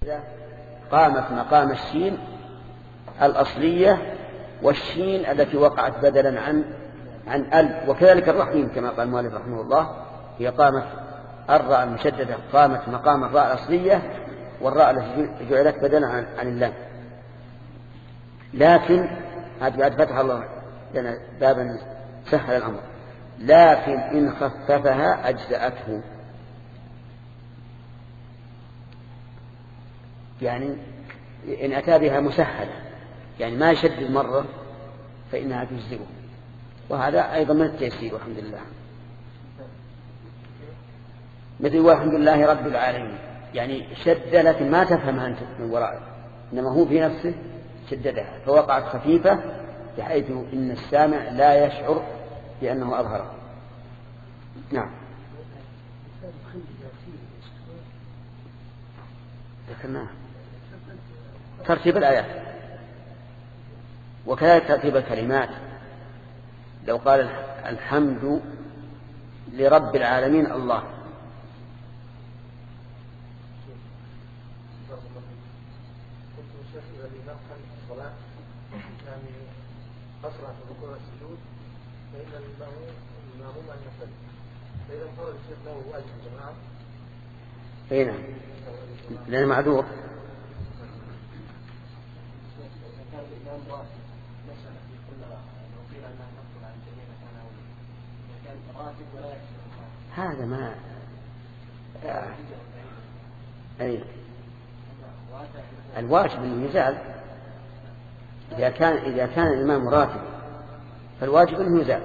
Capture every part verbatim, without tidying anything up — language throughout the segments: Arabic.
قامت مقام الشين الأصلية والشين التي وقعت بدلا عن عن ال. وكذلك الرحيم كما قال المؤلف رحمه الله، هي قامت الراء المشددة قامت مقام الراء الأصلية والراء التي جعلت بدلا عن, عن اللام. لكن هذا بعد فتح الله لنا بابا سهل الأمر، لكن إن خففها أجزأته، يعني إن أتى بها مسهلة يعني ما يشدد مرة فإنها تجزئه، وهذا أيضا من التيسير والحمد لله. مثل والحمد لله رب العالمين، يعني شد لكن ما تفهمها أنت من وراء، إنما هو في نفسه شددها فوقعت خفيفة بحيث إن السامع لا يشعر بأنه أظهره. نعم ذكرناه ترتيب الآيات وكذلك ترتيب الكلمات. لو قال الحمد لرب العالمين الله، أسرع في الركوع والسجود فإن المأموم أن يصلي، فإذا انفرد الشيخ له أجر الجماعة. أي نعم لأنه معذور. هذا ما آه. أي الواجب أنه يزال. إذا كان إذا كان الإمام راتب فالواجب أنه يزال.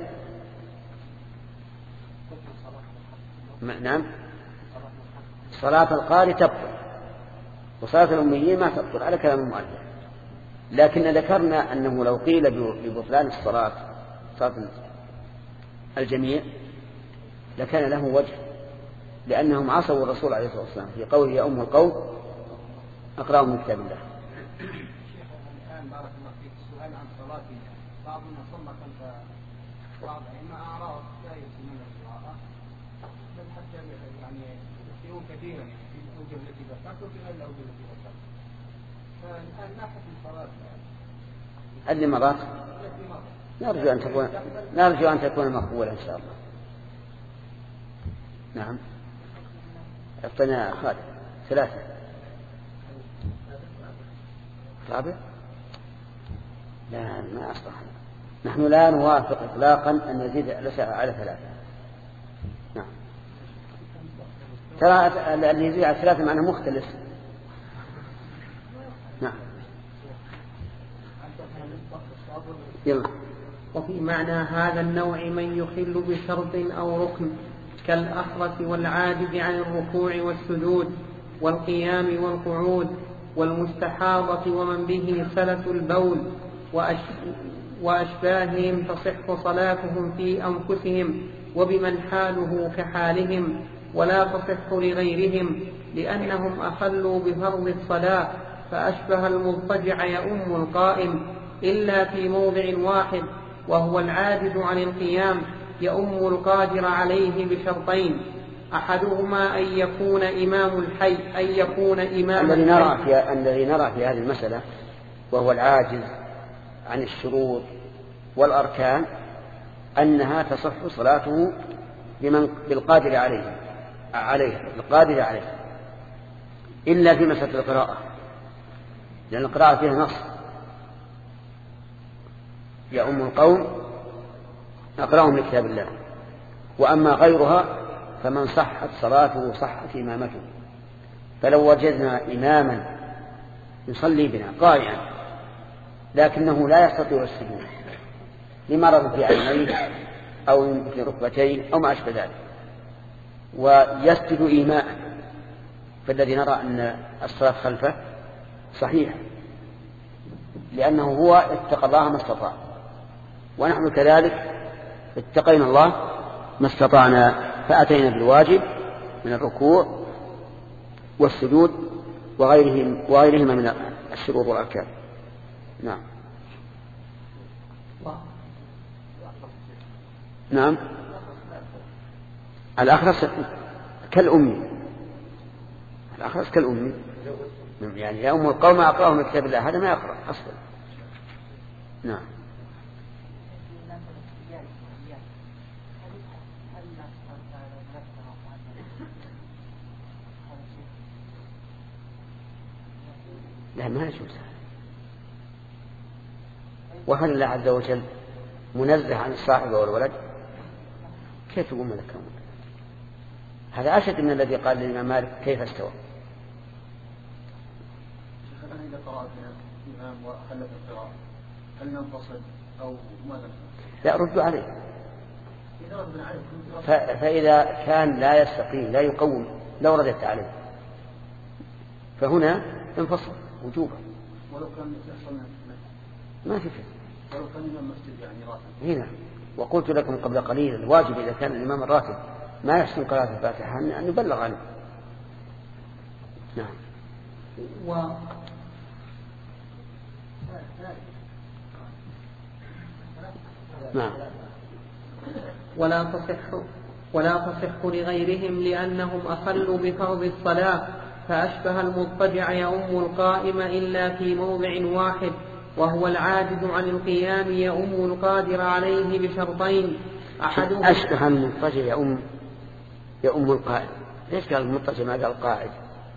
نعم صلاة القارئ تبطل وصلاة الأميين ما تبطل على كلام المؤلف، لكن ذكرنا أنه لو قيل ببطلان الصلاة صلاة الجميع لكان له وجه، لأنهم عصوا الرسول عليه الصلاة والسلام في قوله يا أم القوم أقرأهم من كتاب الله. بعضنا صلى خلف بعض أئمة أعراض لا يسمون القراءة، بل حتى يعني يكثرون كثيرا في الأوجه التي ذكرت وفي غير الأوجه التي ذكرت. فالآن ناحية الصلاة اللي مرات نرجو أن تكون نرجو أن تكون مقبولة إن شاء الله. نعم أعطنا خالد ثلاثة رابع. لا ما أصلح، نحن لا نوافق إطلاقا أن نزيد الأسعة على ثلاثة. نعم ترى اللي يزيد على ثلاثة معناه مختلف. نعم يلا. وفي معنى هذا النوع من يخل بشرط أو ركن كالأخرس والعاجز عن الركوع والسجود والقيام والقعود والمستحاضة ومن به سلس البول وأشباههم تصح صلاتهم في أنفسهم وبمن حاله كحالهم، ولا تصح لغيرهم لأنهم أخلوا بفرض الصلاة، فأشبه المضطجع يؤم القائم إلا في موضع واحد وهو العاجز عن القيام يؤم القادر عليه بشرطين، أحدهما أن يكون إمام الحي أن يكون إمام الذي نرى في الذي نرى في هذه المسألة وهو العاجز عن الشروط والأركان أنها تصح صلاته بمن بالقادر عليه عليه القادر عليه إلا في مسألة القراءة، لأن القراءة فيها نص يا أم القوم أقرأهم لكتاب الله، وأما غيرها فمن صحت صلاته صحت إمامته. فلو وجدنا إماما يصلي بنا قائما لكنه لا يستطيع السجود لمرض في عينيه أو في ركبتين أو ما أشبه ذلك ويسجد إيماء، فالذي نرى أن الصلاة خلفه صحيح لأنه هو اتقى الله ما استطاع، ونحن كذلك اتقينا الله ما استطعنا فأتينا بالواجب من الركوع والسجود وغيرهم وغيرهما من الشروط والأركان. نعم نعم الأخرس كالأمي الأخرس كالأمي، يعني يأم القوم أقرأهم من كتاب الله، هذا ما يقرأ أصلا. نعم. لا ما يجوز، وهل الله عز وجل منزه عن الصاحب والولد؟ كيف تقول ملكا؟ هذا أشد من الذي قال للإمام مالك كيف استوى. إذا قرأت الإمام وخلف القراءة هل ننفصل أو ماذا؟ لا ردوا عليه. فإذا كان لا يستقيم لا يقوم لو ردت عليه فهنا انفصل وجوبا. ولو كان يحصل ما في فيه. ولو كان الإمام مسجد يعني راتب. هنا وقلت لكم قبل قليل الواجب إذا كان الإمام الراتب ما يحسن قراءة الفاتحة أن يبلغ عنه. نعم. و... نعم. ولا تصح ولا تصح لغيرهم لأنهم أخلوا بفرض الصلاة، فأشبه المضطجع يؤم القائم إلا في موضع واحد، وهو العاجز عن القيام يؤم القادر عليه بشرطين. أحدهما أشبه المضطجع يؤم يؤم القائم. ليش قال المضطجع ما قال قاعد؟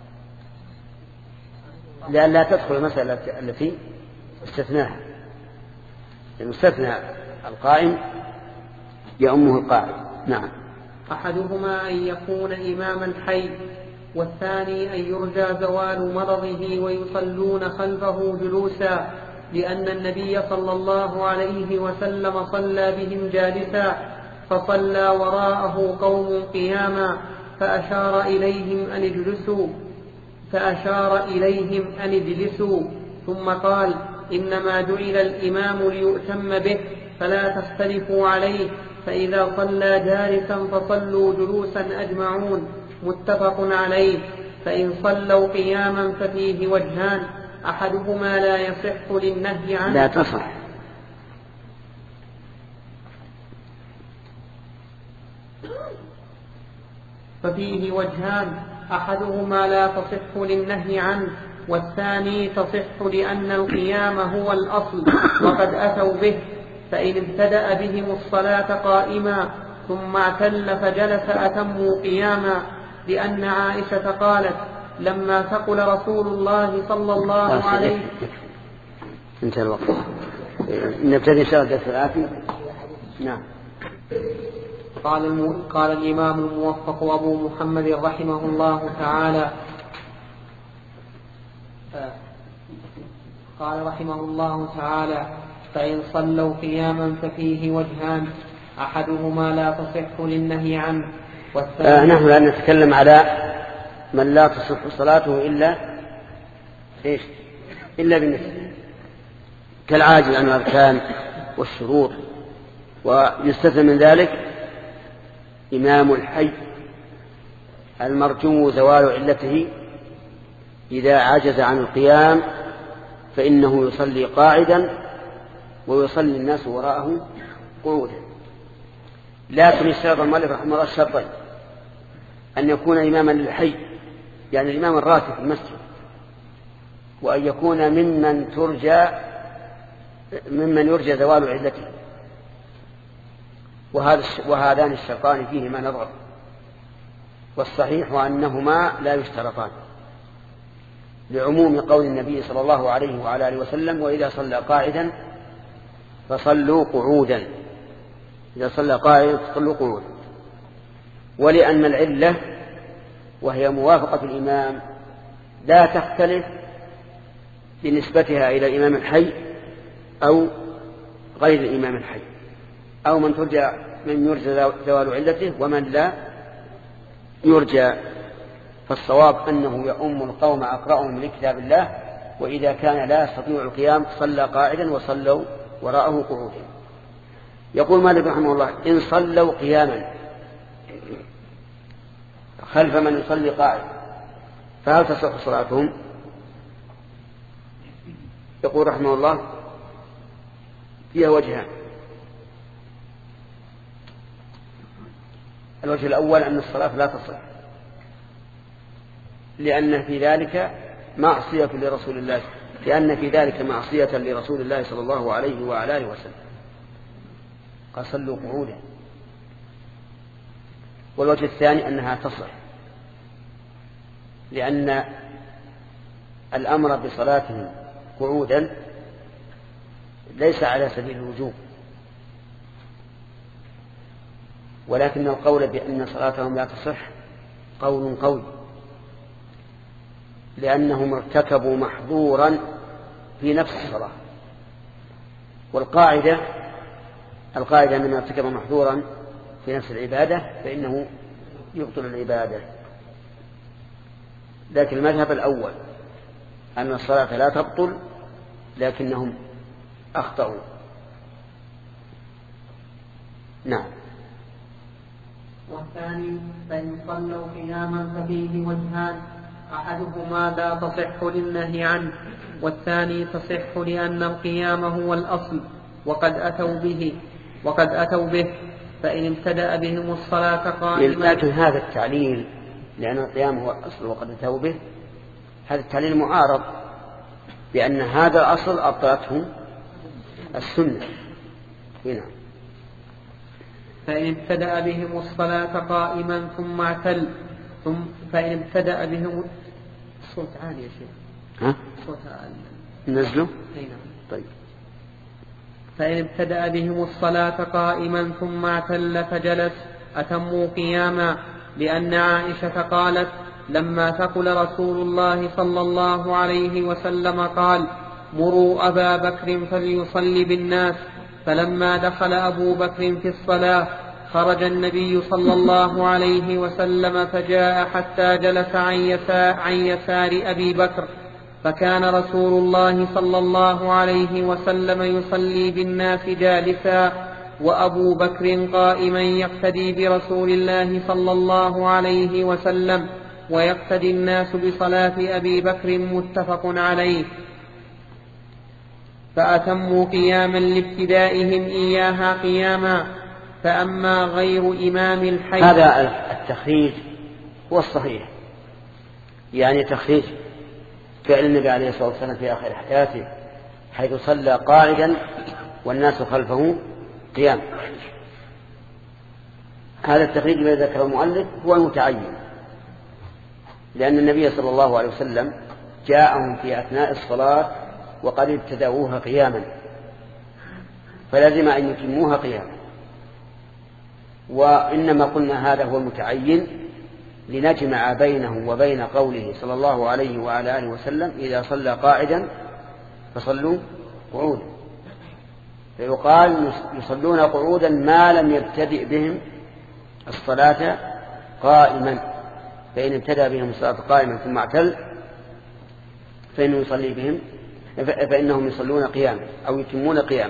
لأن لا تدخل المسألة التي استثناها، المستثنى القائم يؤمه القاعد. نعم. أحدهما أن يكون إماما حي، والثاني أن يرجى زوال مرضه ويصلون خلفه جلوسا، لأن النبي صلى الله عليه وسلم صلى بهم جالسا، فصلى وراءه قوم قياما فأشار إليهم أن اجلسوا فأشار إليهم أن اجلسوا ثم قال: إنما جعل الإمام ليؤتم به فلا تختلفوا عليه، فإذا صلى جالسا فصلوا جلوسا أجمعون. متفق عليه. فإن صلوا قياما ففيه وجهان، أحدهما لا يصح للنهي عنه لا تصح ففيه وجهان أحدهما لا تصح للنهي عنه، والثاني تصح لأن القيام هو الأصل وقد أتوا به. فإن ابتدأ بهم الصلاة قائما ثم اعتل فجلس أتموا قياما، لأن عائشة قالت: لما ثقل رسول الله صلى الله عليه انتهى الوقت. نبتدي سؤال درس الآتي. نعم. قال, الم... قال الإمام الموفق أبو محمد رحمه الله تعالى قال رحمه الله تعالى: فإن صلوا قياما ففيه وجهان، أحدهما لا تصح للنهي عنه، والثاني آه نحن الآن نتكلم على من لا تصح صلاته إلا إيش؟ إلا بالنسبة كالعاجز عن الأركان والشروط، ويستثنى من ذلك إمام الحي المرجو زوال علته إذا عجز عن القيام فإنه يصلي قاعدا ويصلي الناس وراءه قعودا. لكن اشترط المؤلف رحمه الله الشرطين: أن يكون إماما للحي يعني الإمام الراتب في المسجد، وأن يكون ممن ترجى ممن يرجى زوال علته. وهذا وهذان الشرطان فيهما نظر، والصحيح أنهما لا يشترطان لعموم قول النبي صلى الله عليه وعلى آله وسلم: وإذا صلى قاعدا فصلوا قعودا. إذا صلى قاعدا فصلوا قعودا. ولأن العلة وهي موافقة الإمام لا تختلف بنسبتها إلى الإمام الحي أو غير الإمام الحي، أو من ترجى من يرجى زوال علته ومن لا يرجى. فالصواب أنه يؤم القوم أقرأهم لكتاب الله، وإذا كان لا يستطيع القيام صلى قاعدا وصلوا وراءه قعودا. يقول مالك رحمه الله: إن صلوا قياما خلف من يصلي قاعدا فهل تصح صلاتهم؟ يقول رحمه الله: فيها وجهان. الوجه الأول أن الصلاة لا تصح، لأن في ذلك معصية لرسول الله لأن في ذلك معصية لرسول الله صلى الله عليه وعلى آله وسلم. قال صلوا قعودا. والوجه الثاني أنها تصح، لأن الأمر بصلاتهم قعودا ليس على سبيل الوجوب، ولكن القول بأن صلاتهم لا تصح قول قوي، لأنهم ارتكبوا محظورا في نفس الصلاة. والقاعدة القاعدة أن من ارتكب محظورا في نفس العبادة فإنه يبطل العبادة. لكن المذهب الأول أن الصلاة لا تبطل لكنهم أخطأوا. نعم. والثاني فإن صلوا قياما ففيه وجهان، أحدهما لا تصح للنهي عنه، والثاني تصح لأن القيام هو الأصل وقد أتوا به وقد أتوا به فإن ابتدأ بهم الصلاة قائما. لكن هذا التعليل لأن القيام هو الأصل وقد أتوا به، هذا التعليل معارض بأن هذا الأصل أبطلته السنة. هنا فإن ابتدأ بهم الصلاة قائما ثم اعتل ثم فإن ابتدأ بهم الصوت عالي يا شيخ. ها؟ صوت عالي. نزله؟ نعم. طيب. فإن ابتدأ بهم الصلاة قائما ثم اعتل فجلس أتموا قياما، لأن عائشة قالت لما ثقل رسول الله صلى الله عليه وسلم قال مروا أبا بكر فليصلي بالناس، فلما دخل أبو بكر في الصلاة خرج النبي صلى الله عليه وسلم فجاء حتى جلس عن يسار, عن يسار أبي بكر، فكان رسول الله صلى الله عليه وسلم يصلي بالناس جالسا وأبو بكر قائما يقتدي برسول الله صلى الله عليه وسلم، ويقتدي الناس بصلاة أبي بكر متفق عليه. فأتموا قياما لابتدائهم إياها قياما. فأما غير إمام الحي، هذا التخريج هو الصحيح، يعني تخريج فعل النبي عليه الصلاة والسلام في آخر حياته حيث صلى قاعدا والناس خلفه قيام. هذا التخريج الذي ذكره المؤلف هو المتعين، لأن النبي صلى الله عليه وسلم جاءهم في أثناء الصلاة وقد ابتدأوها قياما، فلازم أن يتموها قياما. وإنما قلنا هذا هو المتعين لنجمع بينه وبين قوله صلى الله عليه وعلى آله وسلم إذا صلى قاعدا فصلوا قعودا، فيقال يصلون قعودا ما لم يبتدئ بهم الصلاة قائما، فإن ابتدأ بهم الصلاة قائما ثم اعتل فإنه يصلي بهم فإنهم يصلون قياما أو يتمون قياما.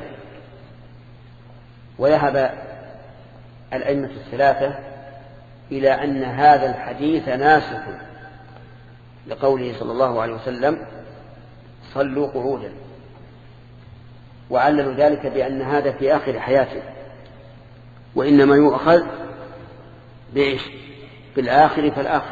وذهب الأئمة الثلاثة إلى أن هذا الحديث ناسخ لقوله صلى الله عليه وسلم صلوا قعودا، وعللوا ذلك بأن هذا في آخر حياته، وإنما يؤخذ بإيش؟ بالآخر فالآخر.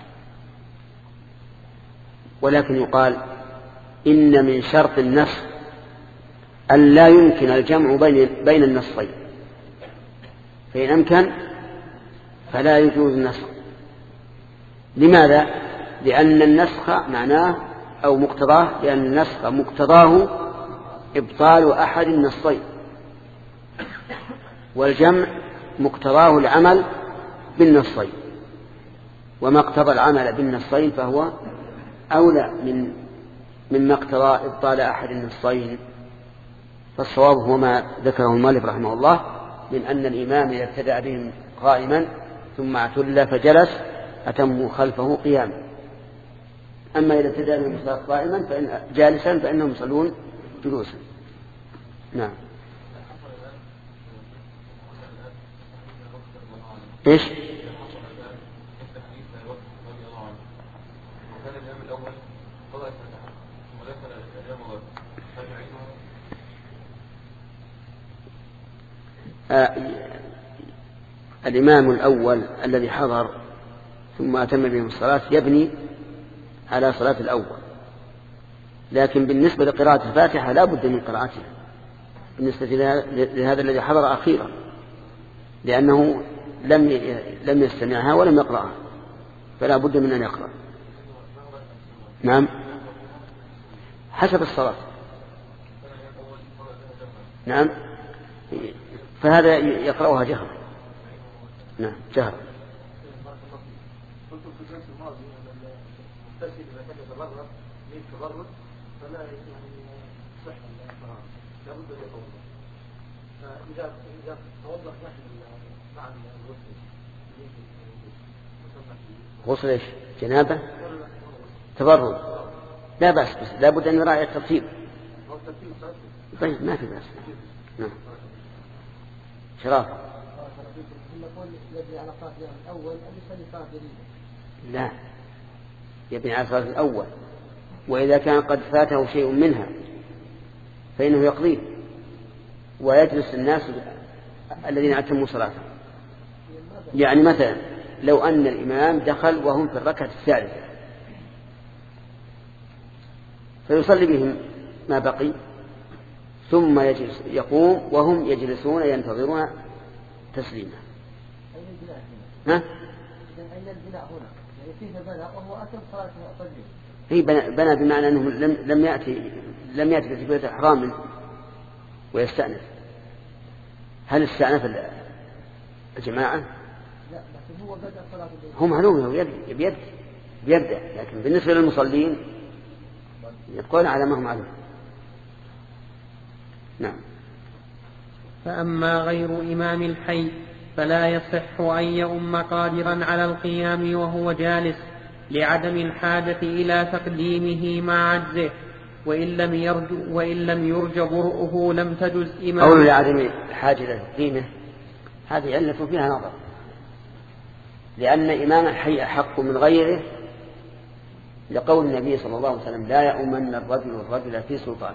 ولكن يقال إن من شرط النص أن لا يمكن الجمع بين, بين النصين، فإن أمكن فلا يجوز النسخ. لماذا؟ لأن النسخ معناه أو مقتضاه لأن النسخ مقتضاه إبطال أحد النصين، والجمع مقتضاه العمل بالنصين، وما اقتضى العمل بالنصين فهو أولى من مما اقتضى إبطال أحد النصين. فالصواب هو ما ذكره المؤلف رحمه الله من أن الإمام إذا ابتدأ بهم قائما ثم اعتل فجلس أتموا خلفه قياما. أما إذا ابتدأ بهم الصلاة قائما فإن جالسا فإنهم يصلون جلوسا. نعم. إيش؟ آه الإمام الأول الذي حضر ثم أتم بهم الصلاة يبني على صلاة الأول. لكن بالنسبة لقراءة الفاتحة لا بد من قراءتها بالنسبة لهذا الذي حضر أخيرا، لأنه لم لم يستمعها ولم يقرأها، فلا بد من أن يقرأ. نعم حسب الصلاة. نعم فهذا يقرأها جهرا. نعم جهرا. فلا يعني صح الطهارة لابد أن يتوضأ. فإذا إذا توضأ نحن مع الغسل غسل ايش؟ جنابة؟ تبرد؟ لا بأس، بس لابد أن يراعي الترتيب. طيب ما في بأس. نعم شرافة. لا يبني على صلاة الأول، وإذا كان قد فاته شيء منها فإنه يقضيه ويجلس الناس الذين أتموا صلاته. يعني مثلا لو أن الإمام دخل وهم في الركعة الثالثة فيصلي بهم ما بقي، ثم يجلس يقوم وهم يجلسون ينتظرون تسليمه. ها؟ أين البناء هنا؟ يعني كيف بنى وهو أتم صلاته وأصلي؟ هي بنى بمعنى أنه لم لم يأتي لم يأتي بتكبيرة الإحرام ويستأنف. هل استأنف الجماعة؟ لا لكن هو بدأ صلاة هم معلوم يبدأ يبدأ، لكن بالنسبة للمصلين يبقون على ما هم عليه. نعم. فأما غير إمام الحي فلا يصح أن يؤم قادرا على القيام وهو جالس لعدم الحاجة إلى تقديمه مع عجزه، وإن لم يرج وإن لم يرج برؤه لم تجز إمامه. قول لعدم الحاجة إلى تقديمه هذه علة فيها نظر، لأن إمام الحي أحق من غيره لقول النبي صلى الله عليه وسلم لا يؤمن الرجل الرجل في سلطانه،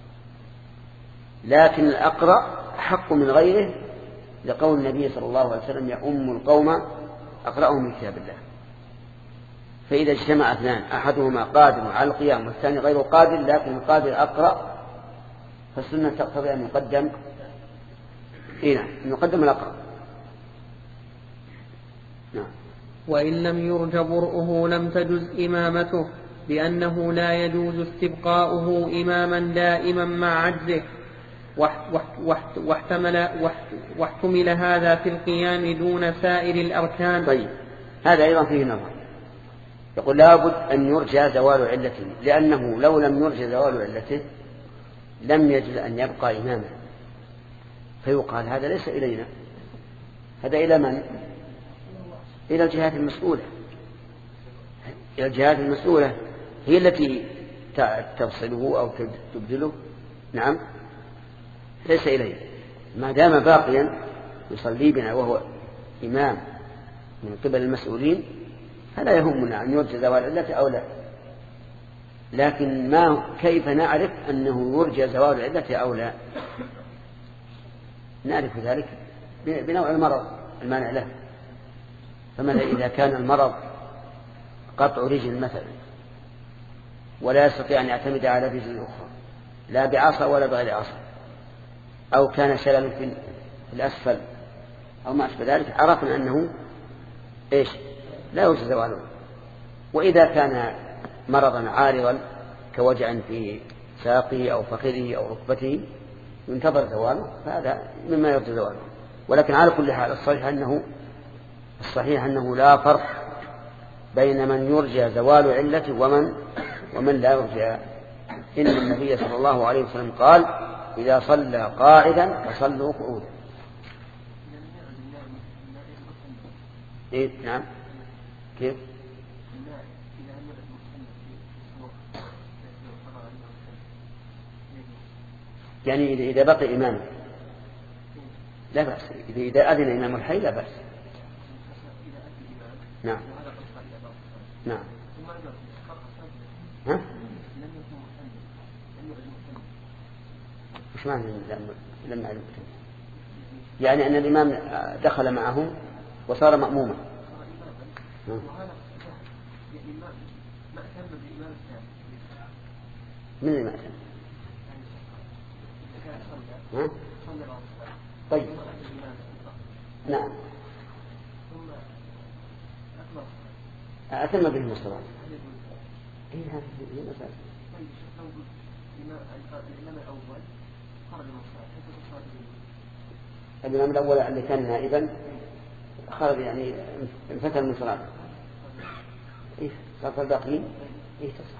لكن الأقرأ أحق من غيره لقول النبي صلى الله عليه وسلم يؤم القوم أقرأهم من كتاب الله. فإذا اجتمع اثنان أحدهما قادر على القيام والثاني غير قادر لكن القادر أقرأ فالسنة تقتضي أن يقدم إيه أن يقدم الأقرأ. نعم. وإن لم يرج برؤه لم تجز إمامته، لأنه لا يجوز استبقاؤه إماما دائما مع عجزه، واحتمل, واحتمل هذا في القيام دون سائر الأركان. طيب هذا أيضا فيه نظر. يقول لابد أن يرجى زوال علته، لأنه لو لم يرجى زوال علته لم يجد أن يبقى إماما، فيقال هذا ليس إلينا، هذا إلى من؟ إلى الجهات المسؤولة. إلى الجهات المسؤولة هي التي تفصله أو تبدله. نعم ليس إليه، ما دام باقيا يصلي بنا وهو إمام من قبل المسؤولين فلا يهمنا أن يرجى زوال علته أو لا. لكن ما كيف نعرف أنه يرجى زوال علته أو لا؟ نعرف ذلك بنوع المرض المانع له. فماذا إذا كان المرض قطع رجل مثلا ولا يستطيع أن يعتمد على رجل أخرى لا بعصا ولا بغير عصا، أو كان شلل في الأسفل أو ما أشبه ذلك، عرفنا أنه إيش لا يوجد زواله. وإذا كان مرضا عارضا كوجع في ساقه أو فخذه أو ركبته ينتظر زواله فهذا مما يرجى زواله. ولكن على كل حال الصحيح أنه الصحيح أنه لا فرق بين من يرجى زوال علته ومن ومن لا يرجى. إن النبي صلى الله عليه وسلم قال إذا صلى قاعدا فصلوا قعودا. إيه نعم كيف؟ يعني إذا بقي إمام لا بأس، إذا أذن إمام الحي لا بأس. نعم نعم. ها؟ وش معنى لم يعلم؟ يعني أن الإمام دخل معهم وصار مأموما. من اللي ما أتم؟ ها؟ طيب نعم أتم بهم الصلاة. إيه هذه هي المسألة. الإمام الأول اللي كان نائبا خرج يعني انفتل من صلاته. إيه صار الباقيين إيه تصح.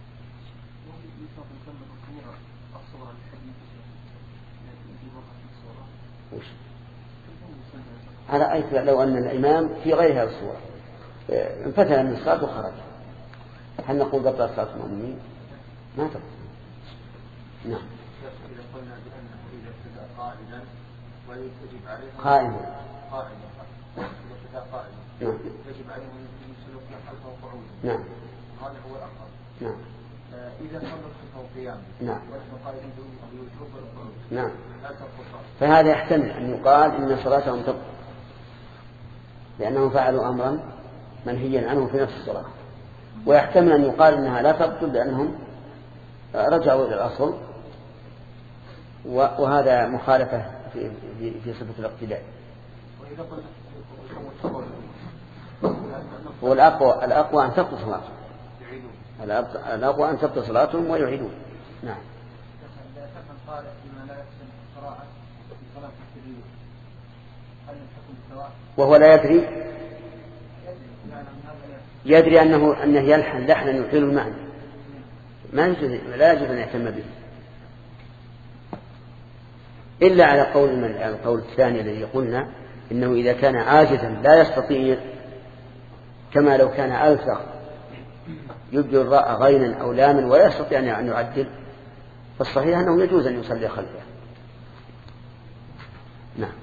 على أي لو أن الإمام في غير هذه الصورة انفتل من الصلاة وخرج هل نقول قبل صلاة المؤمنين؟ ما تقول. نعم. إذا قلنا بأنه إذا ابتدأ قائدا ويجب عليه قائما قائدا إذا ابتدأ قائدا نعم يجب عليه من سلوك خلفه قعودا. نعم هذا هو الأقرب. نعم. إذا صلى خلفه قياما نعم ونحن قائدين بالوجوب والقعود نعم لا تبطل. فهذا يحتمل أن يقال إن صلاتهم تبطل لأنهم فعلوا أمرا منهيا عنه في نفس الصلاة، ويحتمل أن يقال إنها لا تبطل لأنهم رجعوا إلى الأصل، وهذا مخالفة في في, في صفة الاقتداء. والأقوى الأقوى أن تبطل صلاتهم الأقوى أن تبطل صلاتهم ويعيدون. نعم. وهو لا يدري يدري أنه أنه يلحن لحنا يحيل المعنى ما يجوز لا يجوز أن يهتم به إلا على قول من القول الثاني الذي قلنا إنه إذا كان عاجزا لا يستطيع كما لو كان ألصق يبدو الراء غينا أو لاما ولا يستطيع أن يعدل فالصحيح أنه يجوز أن يصلي خلفه. نعم.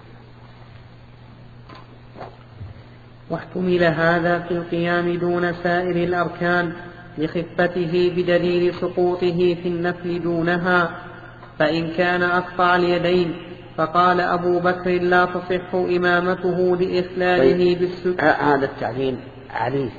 واحتمل هذا في القيام دون سائر الأركان لخفته بدليل سقوطه في النفل دونها، فإن كان أقطع اليدين فقال أبو بكر لا تصح إمامته لإخلاله بالسجود. هذا التعليل عليه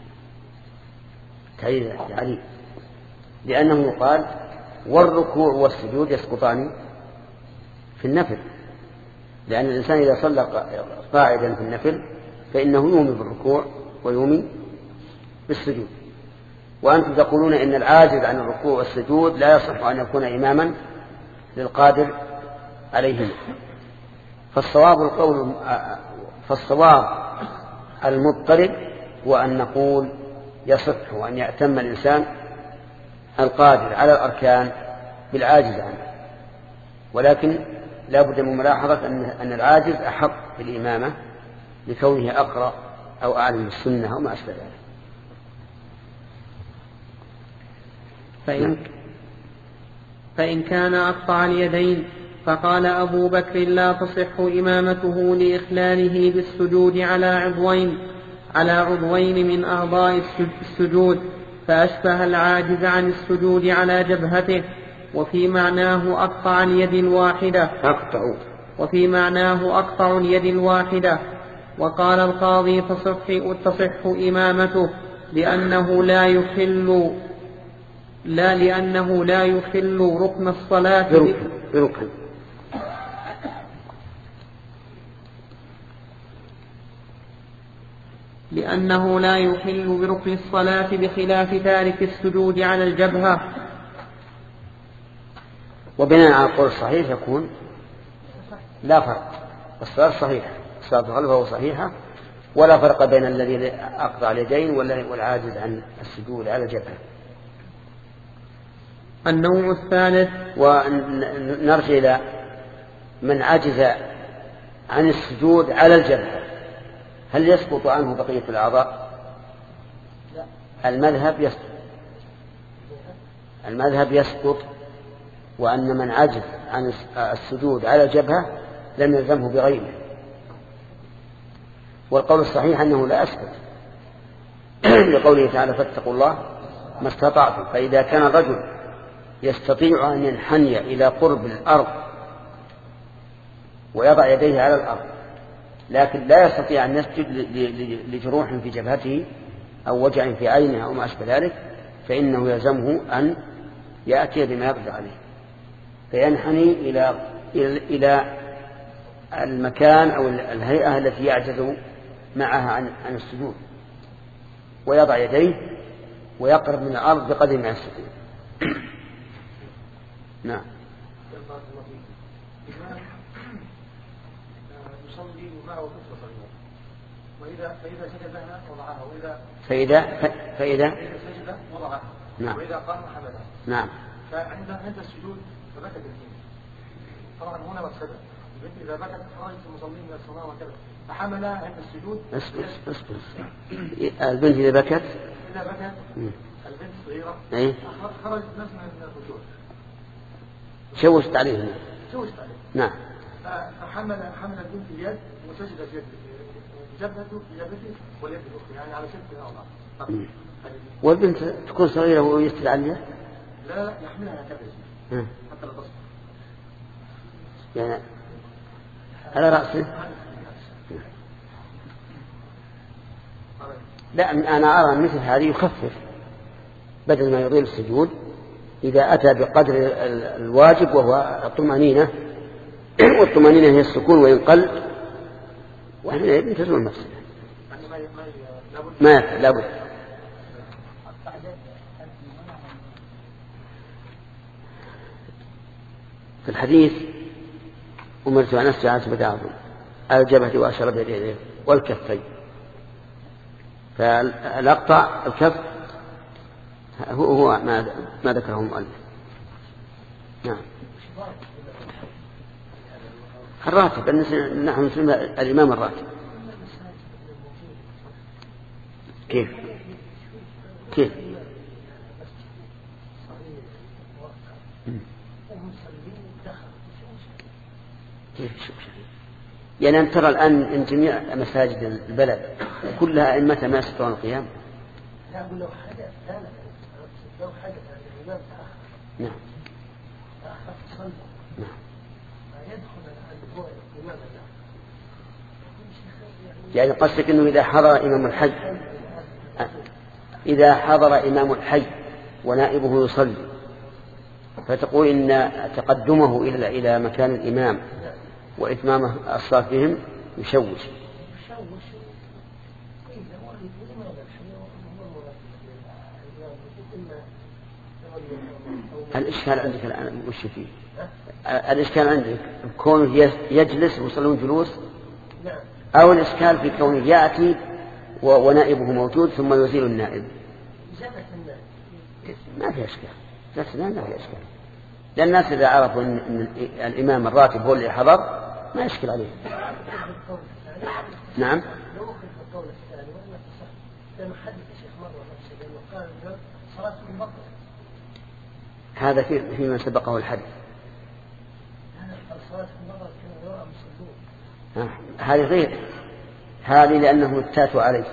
تعليل عليه لأنه قال والركوع والسجود يسقطان في النفل، لأن الإنسان إذا صلى قاعدا في النفل فإنه يومي بالركوع ويومي بالسجود، وأنتم تقولون إن العاجز عن الركوع والسجود لا يصح أن يكون إماما للقادر عليهما. فالصواب القول فالصواب المضطرب وأن نقول يصح وأن يأتم الإنسان القادر على الأركان بالعاجز عنه، ولكن لا بد من ملاحظة أن العاجز أحق بالإمامة لكونه أقرأ أو أعلم السنة أو ما أشبه ذلك. فإن, فإن كان أقطع اليدين فقال أبو بكر لا تصح إمامته لإخلاله بالسجود على عضوين على عضوين من أعضاء السجود، فأشبه العاجز عن السجود على جبهته، وفي معناه أقطع اليد الواحدة أقطع وفي معناه أقطع اليد الواحدة. وقال القاضي تصح, تصح إمامته لأنه لا يخل لا لأنه لا يخل ركن الصلاة بركن لأنه لا يخل بركن الصلاة بخلاف تارك السجود على الجبهة. وبناء على القول الصحيح يكون لا فرق، الصلاة صحيحة، الصلاة خلفه صحيحة، ولا فرق بين الذي أقطع اليدين والعاجز عن السجود على الجبهة. النوع الثالث. ونرجع إلى من عجز عن السجود على الجبهة هل يسقط عنه بقية الأعضاء؟ المذهب يسقط المذهب يسقط وأن من عجز عن السجود على الجبهة لم يلزمه بغيره، والقول الصحيح أنه لا يسقط لقوله تعالى فاتقوا الله ما استطعتم. فإذا كان الرجل يستطيع أن ينحني إلى قرب الأرض ويضع يديه على الأرض لكن لا يستطيع أن يسجد لجروح في جبهته أو وجع في عينه أو ما أشبه ذلك فإنه يلزمه أن يأتي بما يقدر عليه، فينحني إلى إلى المكان أو الهيئة التي يعجز معها عن عن السجود، ويضع يديه ويقرب من الأرض بقدر ما يستطيع. نعم. يصلي معه طفل صغير، وإذا فإذا سجدها وضعها، وإذا فإذا فإذا سجد وضعها، نعم. وإذا قام حملها. نعم. فعند عند السجود فبكت البنت، طبعا هنا والسجد البنت إذا بكت خرجت المصلين من الصلاة وكذا، فحملها عند السجود. اصبر اصبر. البنت إذا بكت إذا بكت البنت صغيرة أي خرجت نفس من الرجوع، شوشت عليه. شوشت عليه. نعم. فحمل حمل البنت اليد وسجد في جبهته في جبهته واليد الأخرى، يعني على شكل أوضح. والبنت تكون صغيرة ويستر عليها؟ لا لا يحملها هكذا حتى لا تصبح. يعني على رأسه؟ لا، أنا أرى مثل هذه يخفف بدل ما يطيل السجود إذا أتى بقدر الواجب وهو الطمأنينة، والطمأنينة هي السكون وينقل، وحينئذ تزول المفسدة. ما لا بد. في الحديث أمرت أن أسجد على سبعة أعظم الجبهة وأشار بيديه والكفين، فالأقطع الكف هو ما ما ذكره المؤلف. نعم. الراتب نحن نسمى الإمام الراتب. كيف كيف كيف يعني أن ترى الآن إن جميع مساجد البلد كلها أئمة ما يستطيعون القيام. لا لو حدث لا لا لو حدث الإمام تأخر. نعم. تأخر صلى. نعم. يدخل الأسبوع الإمام يعني قصدك إنه إذا حضر إمام الحي إذا حضر إمام الحي ونائبه يصلي فتقول إن تقدمه إلى إلى مكان الإمام وإتمامه الصلاة بهم يشوش. الإشكال عندك الآن وش فيه؟ الإشكال عندك كونه يجلس ويصلون جلوس، أو الإشكال في كونه يأتي ونائبه موجود ثم يزيل النائب؟ ما في إشكال، لا ما في إشكال، لأن الناس إذا عرفوا أن الإمام الراتب هو اللي حضر ما يشكل عليه. نعم. هذا في فيما سبقه الحديث. هذه غير هذه لأنه اتاتوا عليه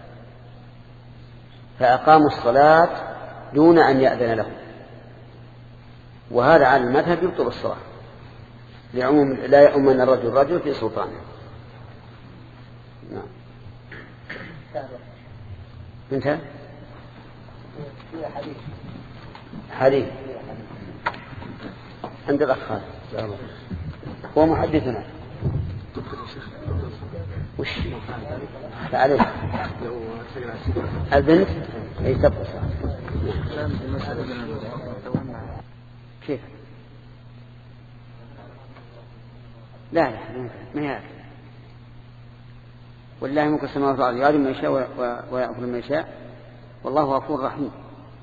فأقاموا الصلاة دون أن يأذن لهم، وهذا على المذهب يبطل الصلاة لعموم لا يؤمن الرجل رجل في سلطانه. نعم. انتهى. حديث حديث عند الأخ خالد هو محدثنا. وش عليه البنت أي تبقى كيف؟ لا لا ما هي والله ممكن السماوات والأرض يعلم ما يشاء ويأخذ ما يشاء والله غفور رحيم.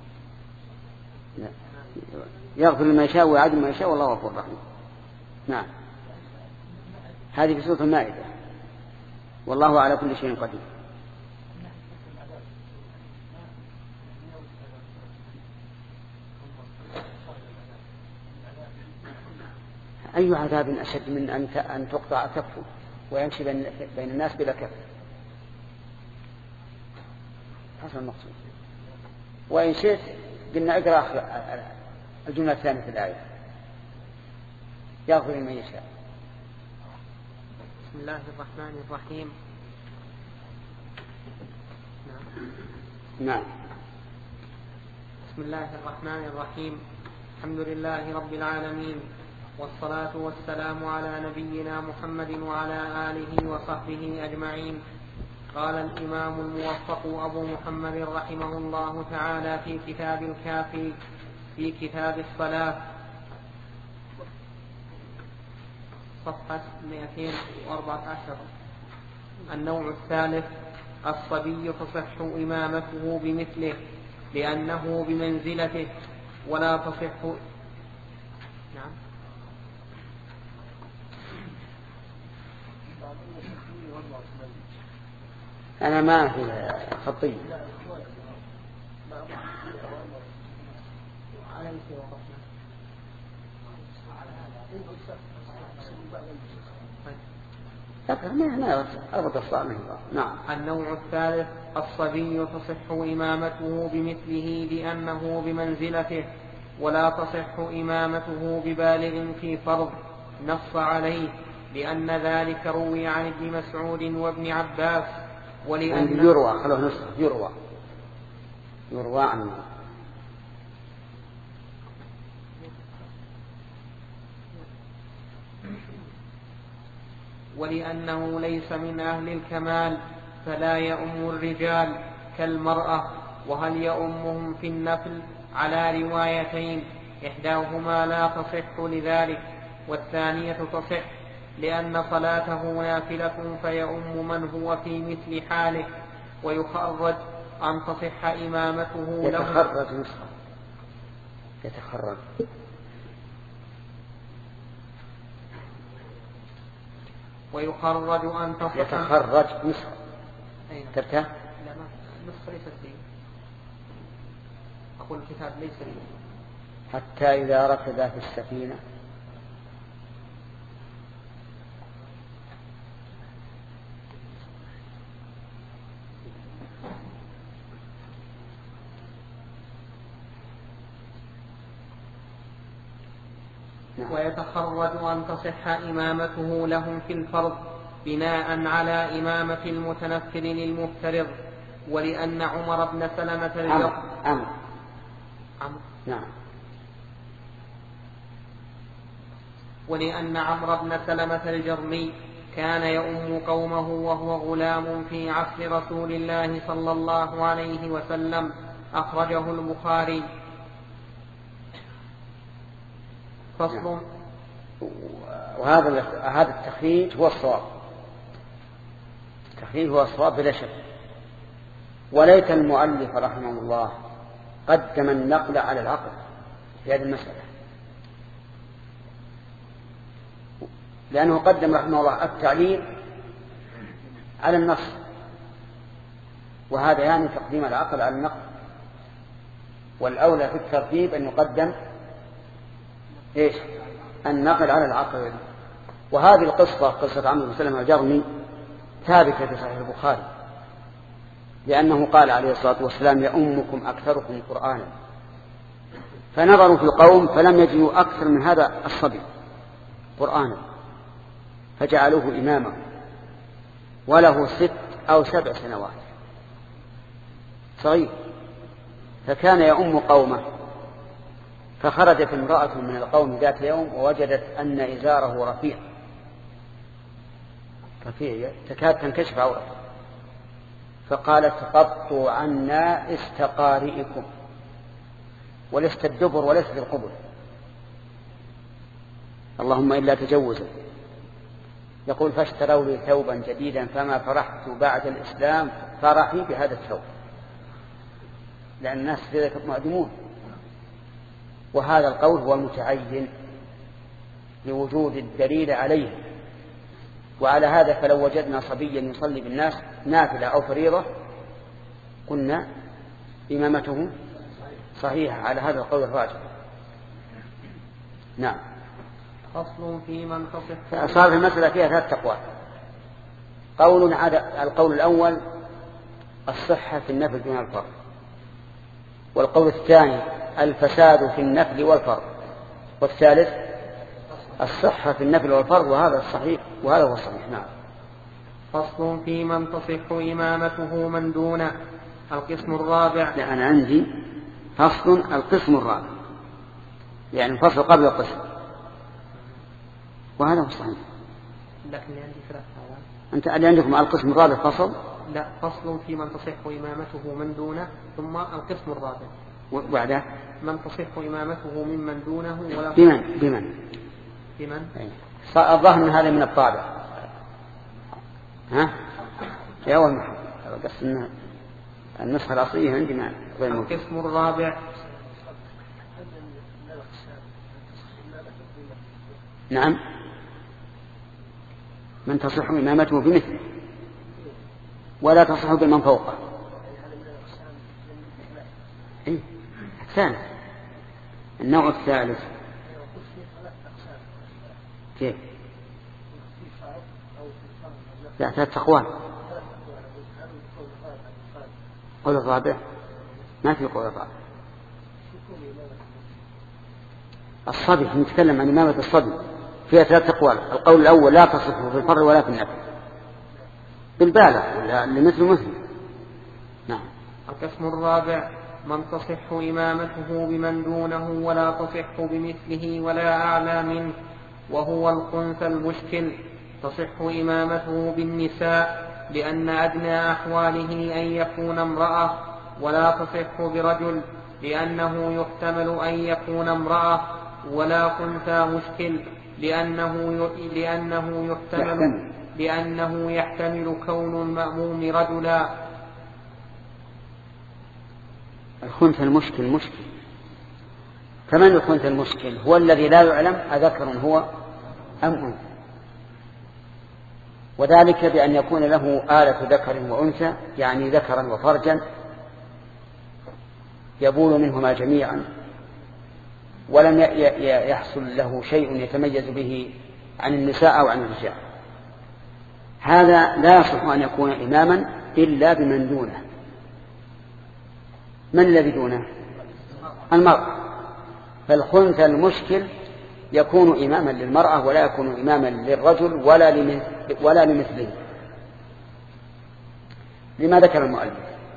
يغفر ما يشاء ويعلم ما يشاء والله غفور رحيم. نعم. هذه في سورة المائدة. والله على كل شيء قدير. أي عذاب أشد من أن تقطع كفه ويمشي بين الناس بلا كف؟ حسن المقصود. وإن شئت قلنا اقرأ الجملة الثانية في الآية يغفر من يشاء. بسم الله الرحمن الرحيم. نعم. بسم الله الرحمن الرحيم. الحمد لله رب العالمين، والصلاة والسلام على نبينا محمد وعلى آله وصحبه أجمعين. قال الإمام الموفق أبو محمد رحمه الله تعالى في كتاب الكافي في كتاب الصلاة صفحة مئتين وأربعة عشر: النوع الثالث: الصبي تصح إمامته بمثله لأنه بمنزلته ولا تصح. نعم. أنا ما في خطي. نعم. النوع الثالث: الصبي تصح إمامته بمثله لأنه بمنزلته ولا تصح إمامته ببالغ في فرض نص عليه، لأن ذلك روي عن ابن مسعود وابن عباس. ولأن يروى خلوه نص يروى يروى عنه. ولأنه ليس من أهل الكمال فلا يؤم الرجال كالمرأة. وهل يؤمهم في النفل على روايتين: إحداهما لا تصح لذلك، والثانية تصح لأن صلاته نافلة فيؤم من هو في مثل حاله، ويخرج أن تصح إمامته له. يتخرج نصف يتخرج ويخرج أن تصح يتخرج نصف ترتاح. لا ما نصف ليست لي، أقول الكتاب ليس لي. حتى إذا ركب في السفينة ويتخرج أن تصح إمامته لهم في الفرض بناء على إمامة المتنفل للمفترض. ولأن عمر بن سلمة الجرمي عمرو عمرو نعم ولأن عمرو بن سلمة الجرمي كان يؤم قومه وهو غلام في عصر رسول الله صلى الله عليه وسلم، أخرجه البخاري. فصل. وهذا هذا التخريج هو الصواب، التخريج هو الصواب بلا شك. وليت المؤلف رحمه الله قدم النقل على العقل في هذه المسألة، لأنه قدم رحمه الله التعليل على النص، وهذا يعني تقديم العقل على النقل. والأولى في الترتيب أن يقدم إيش؟ النقل على العقل. وهذه القصة قصة عمرو بن سلمة الجرمي ثابتة في صحيح البخاري، لأنه قال عليه الصلاة والسلام: يؤمكم أكثركم قرآنا. فنظروا في القوم فلم يجدوا أكثر من هذا الصبي قرآنا، فجعلوه إماما وله ست أو سبع سنوات صغير، فكان يؤم قومه. فخرجت امرأة من القوم ذات يوم ووجدت أن إزاره رفيع رفيع تكاد تنكشف عورته، فقالت: غطوا عنا استقارئكم، ولست الدبر ولست القبر، اللهم إلا تجوزا. يقول: فاشتروا لي ثوبا جديدا فما فرحت بعد الإسلام فرحي بهذا الثوب، لأن الناس في ذلك مؤدمون. وهذا القول هو المتعين لوجود الدليل عليه. وعلى هذا فلو وجدنا صبيا يصلي بالناس نافلة أو فريضة قلنا إمامته صحيحة على هذا القول الراجح. نعم. فصل في من تصح. صار في المسألة فيها ثلاث أقوال. قول القول الأول: الصحة في النفل دون الفرض. والقول الثاني: الفساد في النفل والفرض. والثالث: الصحة في النفل والفرض، وهذا الصحيح وهذا هو الصحيح. نعم. فصل في من تصح إمامته من دونه. القسم الرابع. لا أنا عندي فصل القسم الرابع، يعني الفصل قبل القسم، وهذا هو صحيح. لكن عندي ثلاث حالات. أنت اللي عندكم القسم الرابع فصل؟ لا، فصل في من تصح إمامته من دونه، ثم القسم الرابع وبعده من تصح إمامته ممن دونه ولا بمن بمن بمن الظاهر من هذا من الطابع. ها يا أول محمد بس إن النسخة الأصلية عندي ما غير موجود. القسم الرابع. نعم، من تصح إمامته بمثله ولا تصح بمن فوقه. إيه؟ الثالث النوع الثالث كيف؟ لا، ثلاث أقوال. قول الرابع ما في قول الرابع. الصبي نتكلم عن إمامة الصبي فيها ثلاث أقوال. القول الأول لا تصح في الفر ولا في النفل بالبالغ لمثل مثل. نعم. القسم الرابع من تصح إمامته بمن دونه ولا تصح بمثله ولا أعلى منه، وهو الخنث المشكل. تصح إمامته بالنساء لأن أدنى أحواله أن يكون امرأة، ولا تصح برجل لأنه يحتمل أن يكون امرأة، ولا خنثى مشكل لأنه لأنه يحتمل لأنه يحتمل كون المأموم رجلا. الخنث المشكل مشكل. كمان الخنث المشكل هو الذي لا يعلم أذكر هو أم أنثى، وذلك بأن يكون له آلة ذكر وأنثى، يعني ذكرا وفرجا يبول منهما جميعا، ولم يحصل له شيء يتميز به عن النساء أو عن الرجال. هذا لا يصح أن يكون إماما إلا بمن دونه. من الذي دونه؟ المرأة. فالخنث المشكل يكون إماما للمرأة ولا يكون إماما للرجل ولا ولا لمثله. لما ذكر المؤلف؟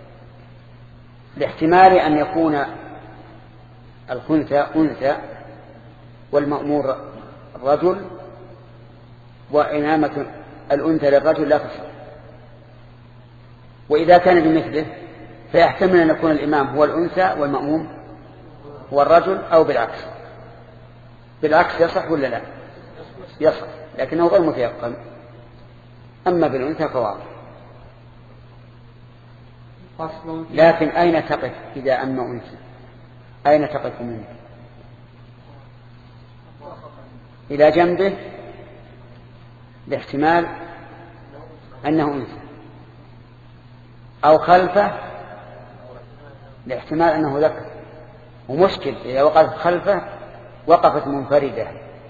لاحتمال أن يكون الخنثى أنثى والمأمور الرجل، وإمامة الأنثى للرجل لا تصح. وإذا كان بمثله فيحتمل أن يكون الإمام هو الأنثى والمأموم هو الرجل، أو بالعكس. بالعكس يصح ولا لا؟ يصح، لكنه غير متيقن. أما بالأنثى فواضح. لكن أين تقف إذا أما أنثى؟ أين تقف منه؟ إلى جنبه باحتمال أنه أنثى، أو خلفه لاحتمال أنه ذكر. ومشكل إذا وقفت خلفه وقفت منفردة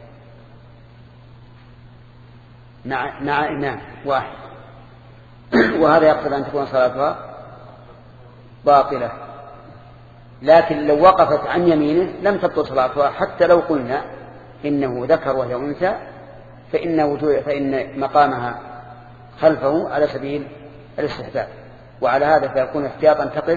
مع, مع إمام واحد، وهذا يقتضي أن تكون صلاتها باطلة. لكن لو وقفت عن يمينه لم تبطل صلاتها، حتى لو قلنا إنه ذكر وهي أنثى، فإن, وجوه فإن مقامها خلفه على سبيل الاستحباب، وعلى هذا فيكون احتياطا تقف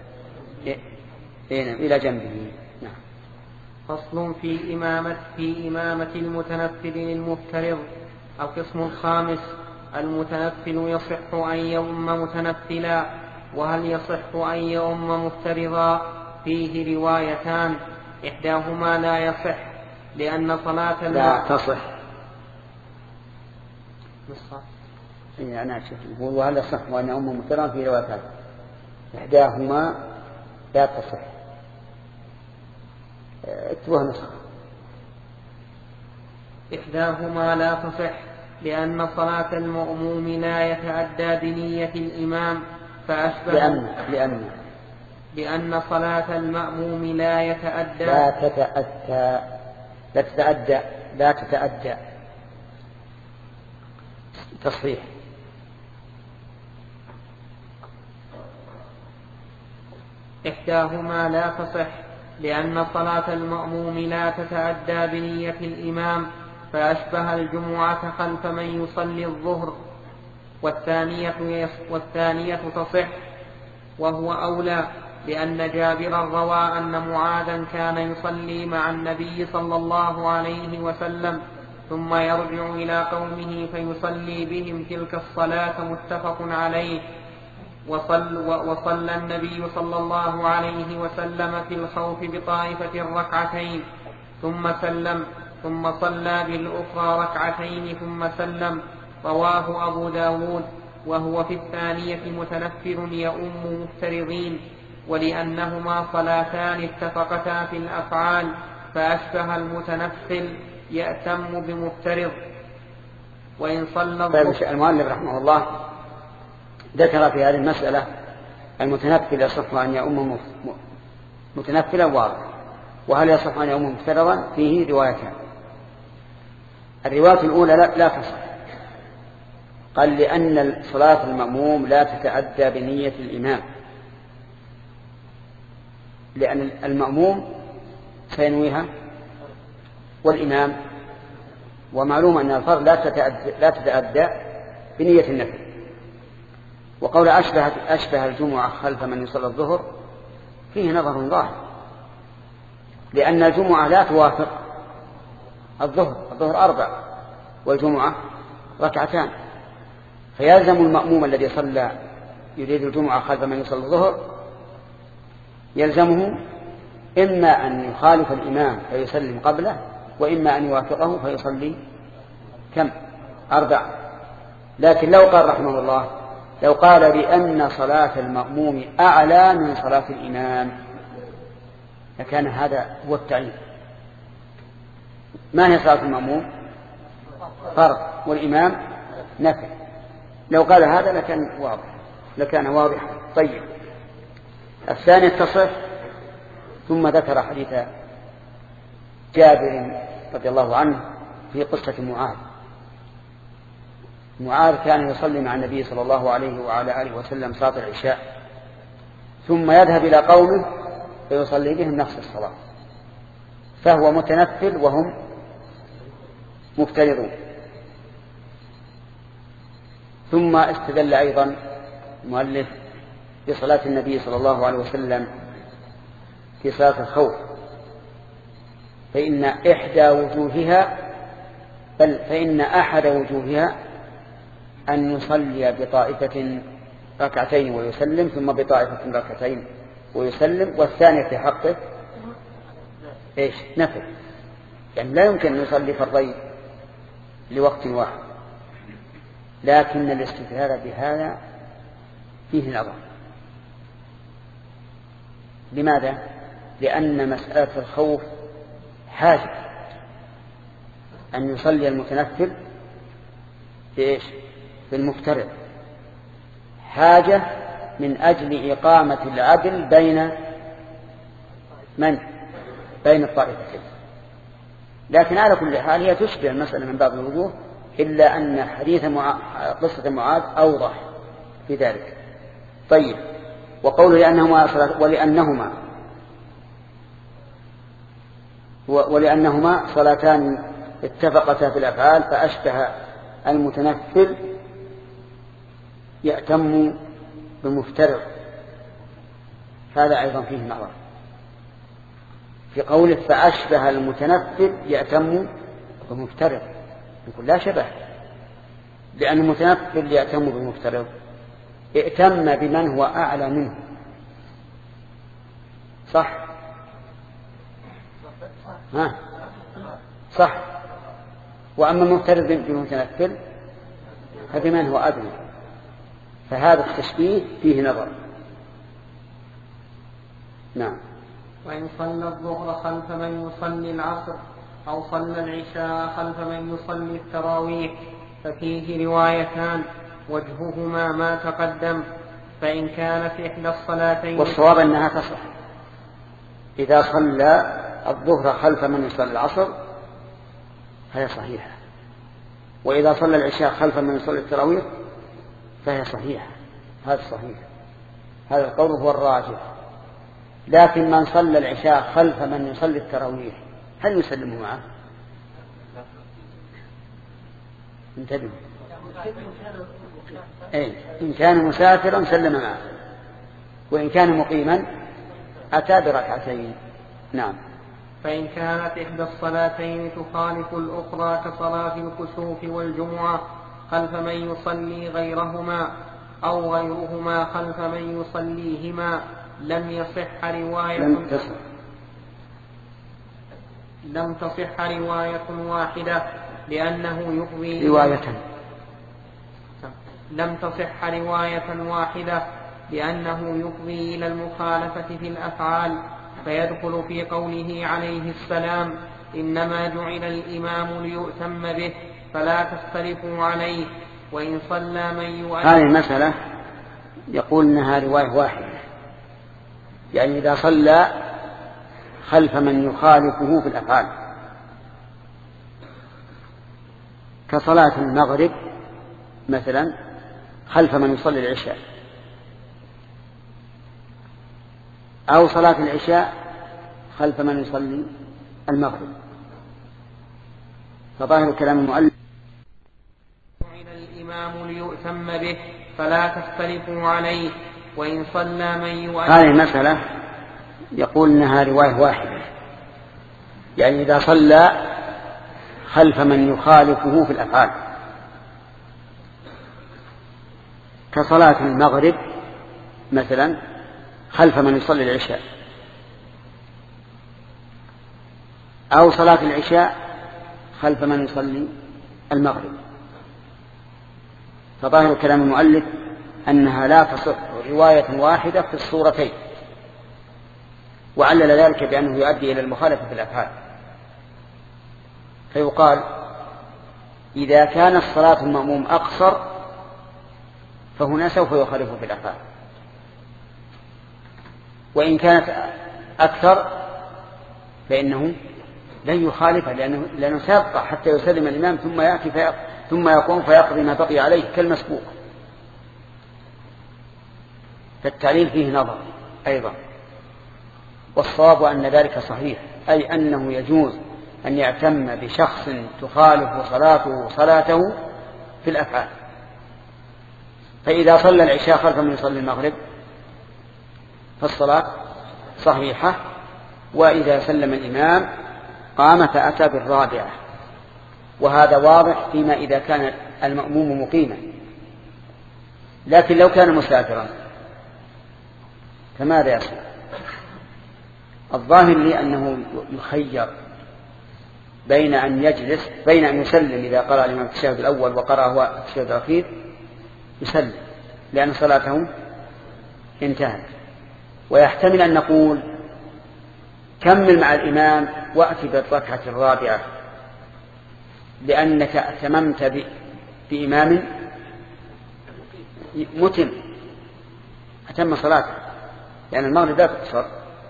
إلى جنبه. نعم. فصل في إمامة في إمامة المتنفل للمفترض. القسم الخامس المتنفل يصح أن يؤم متنفلا، وهل يصح أن يؤم مفترضا؟ فيه روايتان، إحداهما لا يصح لأن صلاة لا تصح. نصح إيه أنا أشوف يقول وهل يصح أن يؤم مفترضا؟ في روايتان، إحداهما لا تصح. اكتبوها نسخة. إحداهما لا تصح لأن صلاة المأموم لا يتعدى بنية الإمام، فأشبه لأن لأن لأن صلاة المأموم لا يتعدى لا تتأدى لا تتأدى لا تتأدى تصحيح. إحداهما لا تصح لأن صلاة المأموم لا تتعدى بنية الإمام، فأشبه الجمعة خلف من يصلي الظهر. والثانية والثانية تصح وهو أولى، لأن جابرا روى أن معاذا كان يصلي مع النبي صلى الله عليه وسلم ثم يرجع إلى قومه فيصلي بهم تلك الصلاة، متفق عليه. وصل وصلى النبي صلى الله عليه وسلم في الخوف بطائفة ركعتين ثم سلم، ثم صلى بالأخرى ركعتين ثم سلم، رواه أبو داود. وهو في الثانية متنفل يؤم مفترضين، ولأنهما صلاتان اتفقتا في الأفعال فأشبه المتنفل يأتم بمفترض. وإن صلى المؤلف رحمه الله ذكر في هذه المسألة المتنفل يصح أن يؤم متنفلا واضح، وهل يصح أن يؤم مفترضا؟ فيه روايتان. الرواية الأولى لا, لا تصح، قال لأن صلاة المأموم لا تتأدى بنية الإمام، لأن المأموم سينويها والإمام، ومعلوم أن الفرض لا تتأدى, لا تتأدى بنية النفل. وقول أشبه, أشبه الجمعة خلف من يصلي الظهر فيه نظر ظاهر، لأن الجمعة لا توافق الظهر، الظهر أربع والجمعة ركعتان، فيلزم المأموم الذي صلى يريد الجمعة خلف من يصلي الظهر يلزمه إما أن يخالف الإمام فيسلم قبله، وإما أن يوافقه فيصلي كم؟ أربع. لكن لو قال رحمه الله لو قال بأن صلاة المأموم أعلى من صلاة الإمام لكان هذا هو التعيين. ما هي صلاة المأموم؟ فرض، والإمام نفل. لو قال هذا لكان واضح لكان واضحا. طيب، الثاني التصف. ثم ذكر حديث جابر رضي الله عنه في قصة معاذ. معاذ كان يصلي مع النبي صلى الله عليه وعلى آله وسلم صلاة العشاء، ثم يذهب إلى قومه فيصلي بهم نفس الصلاة، فهو متنفل وهم مفترضون. ثم استدل أيضا المؤلف بصلاة النبي صلى الله عليه وسلم في صلاة الخوف، فإن إحدى وجوهها بل فإن أحد وجوهها أن يصلي بطائفة ركعتين ويسلم، ثم بطائفة ركعتين ويسلم، والثانية في حقه إيش؟ نفل. يعني لا يمكن أن يصلي فرضين لوقت واحد، لكن الاستدلال بهذا فيه نظر. لماذا؟ لأن مسألة الخوف حاجة أن يصلي المتنفل بإيش؟ بالمفترض، حاجة من أجل إقامة العدل بين من؟ بين الطائفتين. لكن على كل حال هي تشبه المسألة من بعض الوجوه، إلا أن حديث مع... قصة معاذ أوضح في ذلك. طيب، وقوله لأنهما ولأنهما ولأنهما صلاتان اتفقتا في الأفعال فأشبه المتنفل يأتم بمفترض، هذا أيضا فيه نظر في قوله فأشبه المتنفل يأتم بمفترض. يقول لا شبه، لأن المتنفل يأتم بمفترض ائتم بمن هو أعلى منه، صح؟ ها صح. وأما المفترض بالمتنفل فبمن هو أدنى، فهذا التشبيه فيه نظر. نعم. وإن صلى الظهر خلف من يصلي العصر أو صلى العشاء خلف من يصلي التراويح ففيه روايتان، وجههما ما تقدم. فإن كانت إحدى الصلاتين، والصواب أنها تصح إذا صلى الظهر خلف من يصلي العصر فهي صحيحة، وإذا صلى العشاء خلف من يصلي التراويح فهي صحيحة. هذا صحيح، هذا القول هو الراجح. لكن من صلى العشاء خلف من يصلي التراويح هل يسلم معه؟ انتبهوا. أي إن كان مسافرا سلم معه، وإن كان مقيما أتى بركعتين. نعم. فإن كانت إحدى الصلاتين تخالف الأخرى كصلاة الكسوف والجمعة خلف من يصلي غيرهما أو غيرهما خلف من يصليهما لم يصح رواية لم تصح لم تصح رواية واحدة لأنه يفضي رواية لم تصح رواية واحدة لأنه يفضي إلى المخالفة في الأفعال، فيدخل في قوله عليه السلام: إنما جعل الإمام ليؤتم به فلا تختلفوا عليه وإن صلى من يؤذن. هذه المسألة يقول إنها رواية واحدة، يعني إذا صلى خلف من يخالفه في الأفعال كصلاة المغرب مثلا خلف من يصلي العشاء، أو صلاة العشاء خلف من يصلي المغرب، فظاهر كلام المؤلف جعل الإمام ليؤتم به فلا تختلفوا عليه وإن صلى من يؤذن. هذه المسألة يقول إنها رواية واحدة، يعني إذا صلى خلف من يخالفه في الأفعال كصلاة المغرب مثلا خلف من يصلي العشاء، أو صلاة العشاء خلف من يصلي المغرب، فظاهر كلام المؤلف أنها لا تصح رواية واحدة في الصورتين، وعلل ذلك بأنه يؤدي إلى المخالفة في الأفعال. فيقال إذا كان الصلاة المأموم أقصر فهنا سوف يخالف في الأفعال، وإن كانت أكثر فإنه لن يخالفها، لأنه, لأنه سيبقى حتى يسلم الإمام ثم يأتي في ثم يقوم فيقضي ما بقي عليه كالمسبوق. فالتعليل فيه نظر أيضا، والصواب أن ذلك صحيح، أي أنه يجوز أن يعتم بشخص تخالف صلاته صلاته في الأفعال. فإذا صلى العشاء خلف من يصلي المغرب فالصلاة صحيحة، وإذا سلم الإمام قام فأتى بالرابعة، وهذا واضح فيما إذا كان المأموم مقيما. لكن لو كان مسافرا فماذا يصنع؟ الظاهر لي أنه يخير بين أن يجلس بين أن يسلم إذا قرأ الإمام التشهد الأول وقرأ هو التشهد الأخير يسلم لأن صلاته انتهت، ويحتمل أن نقول كمل مع الإمام وأتي بالركعة الرابعة لأنك أتممت بإمام متم أتم صلاته، لأن المغرب لا تقصر.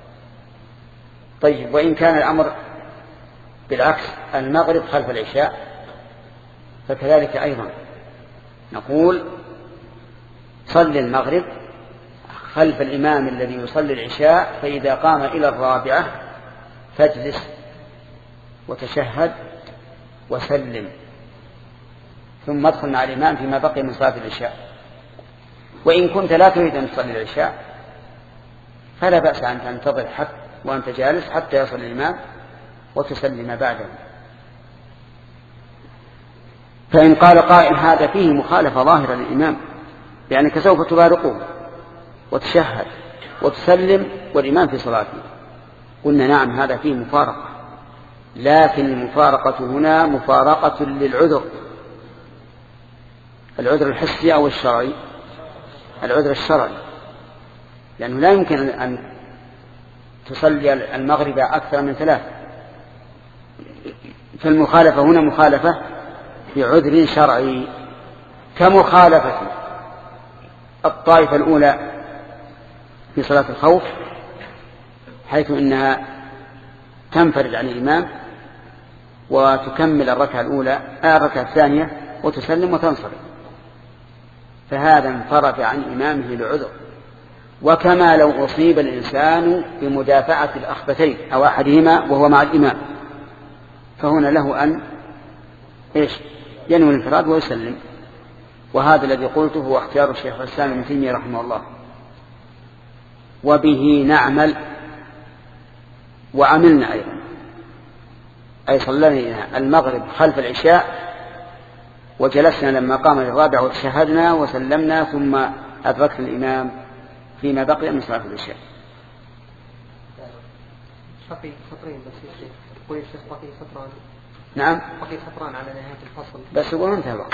طيب، وإن كان الأمر بالعكس المغرب خلف العشاء فكذلك أيضا نقول صل المغرب خلف الإمام الذي يصلي العشاء، فإذا قام إلى الرابعة فاجلس وتشهد وسلم ثم ادخل مع الإمام فيما بقي من صلاة العشاء. وإن كنت لا تريد أن تصلي العشاء فلا بأس أن تنتظر حتى وأنت جالس حتى يصل الإمام وتسلم بعده. فإن قال قائل هذا فيه مخالفة ظاهرة للإمام لأنك سوف تبارقه وتشهد وتسلم والإمام في صلاته، قلنا نعم هذا فيه مفارقة، لكن المفارقة هنا مفارقة للعذر، العذر الحسي أو الشرعي، العذر الشرعي، لأنه لا يمكن أن تصلي المغرب أكثر من ثلاث، فالمخالفة هنا مخالفة بعذر شرعي كمخالفة الطائفة الأولى في صلاة الخوف حيث إنها تنفرد عن الإمام وتكمل الركعة الأولى الركعة الثانية وتسلم وتنصرف، فهذا انفرد عن إمامه لعذر. وكما لو أصيب الإنسان بمدافعة الأخبثين أو أحدهما وهو مع الإمام فهنا له أن إيش ينوي الانفراد ويسلم، وهذا الذي قلته هو اختيار الشيخ الإسلام ابن تيمية رحمه الله. وبه نعمل وعملنا أيضا، أي صلينا المغرب خلف العشاء وجلسنا لما قام للرابع وتشهدنا وسلمنا ثم أدركت الإمام فيما بقي من صلاة العشاء. بقي سطرين بس يا شيخ، يقول الشيخ بقي سطران. نعم بقي سطران على نهاية الفصل بس هو انتهى بقى.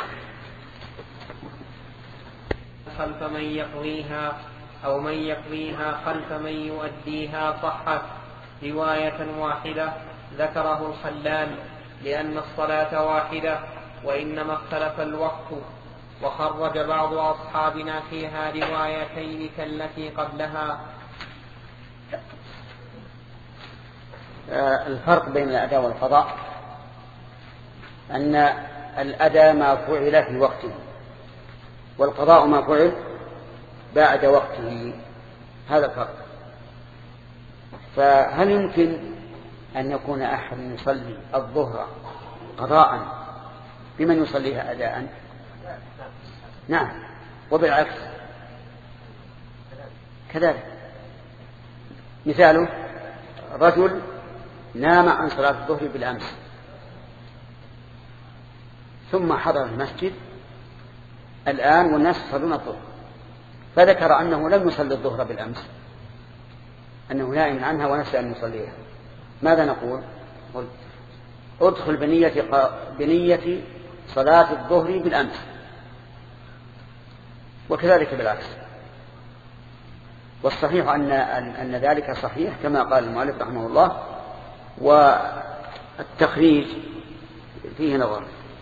خلف من يقضيها أو من يقضيها خلف من يؤديها صحت رواية واحدة ذكره الخلال، لأن الصلاة واحدة وإنما اختلف الوقت. وخرج بعض أصحابنا فيها روايتين كالتي قبلها. الفرق بين الأداء والقضاء أن الأداء ما فعل في وقته والقضاء ما فعل بعد وقته، هذا الفرق. فهل يمكن أن يكون أحد يصلي الظهر قضاء بمن يصليها أداء؟ نعم، وبالعكس كذلك. مثاله رجل نام عن صلاة الظهر بالأمس ثم حضر المسجد الآن والناس يصلون الظهر، فذكر أنه لم يصلي الظهر بالأمس، أنه نائم عنها ونسى أن يصليها. ماذا نقول؟ قل ادخل بنية, بنية صلاة الظهر بالأمس، وكذلك بالعكس. والصحيح أن, أن ذلك صحيح كما قال المؤلف رحمه الله، والتخريج فيه نظر.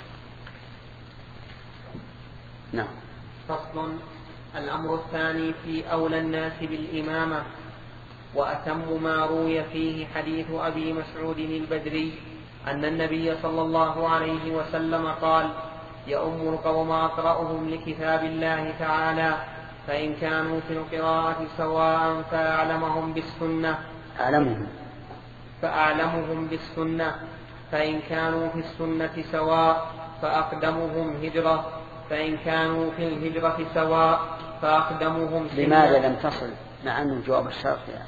نعم. فصل. الأمر الثاني في أولى الناس بالإمامة، وأتم ما روي فيه حديث أبي مسعود البدري أن النبي صلى الله عليه وسلم قال: يؤم القوم أقرأهم لكتاب الله تعالى، فإن كانوا في القراءة سواء فأعلمهم بالسنة أعلمهم فأعلمهم بالسنة فإن كانوا في السنة سواء فأقدمهم هجرة، فإن كانوا في الهجرة سواء فأقدمهم سنة. لماذا لم تصل مع أنه جواب الشرط يعني؟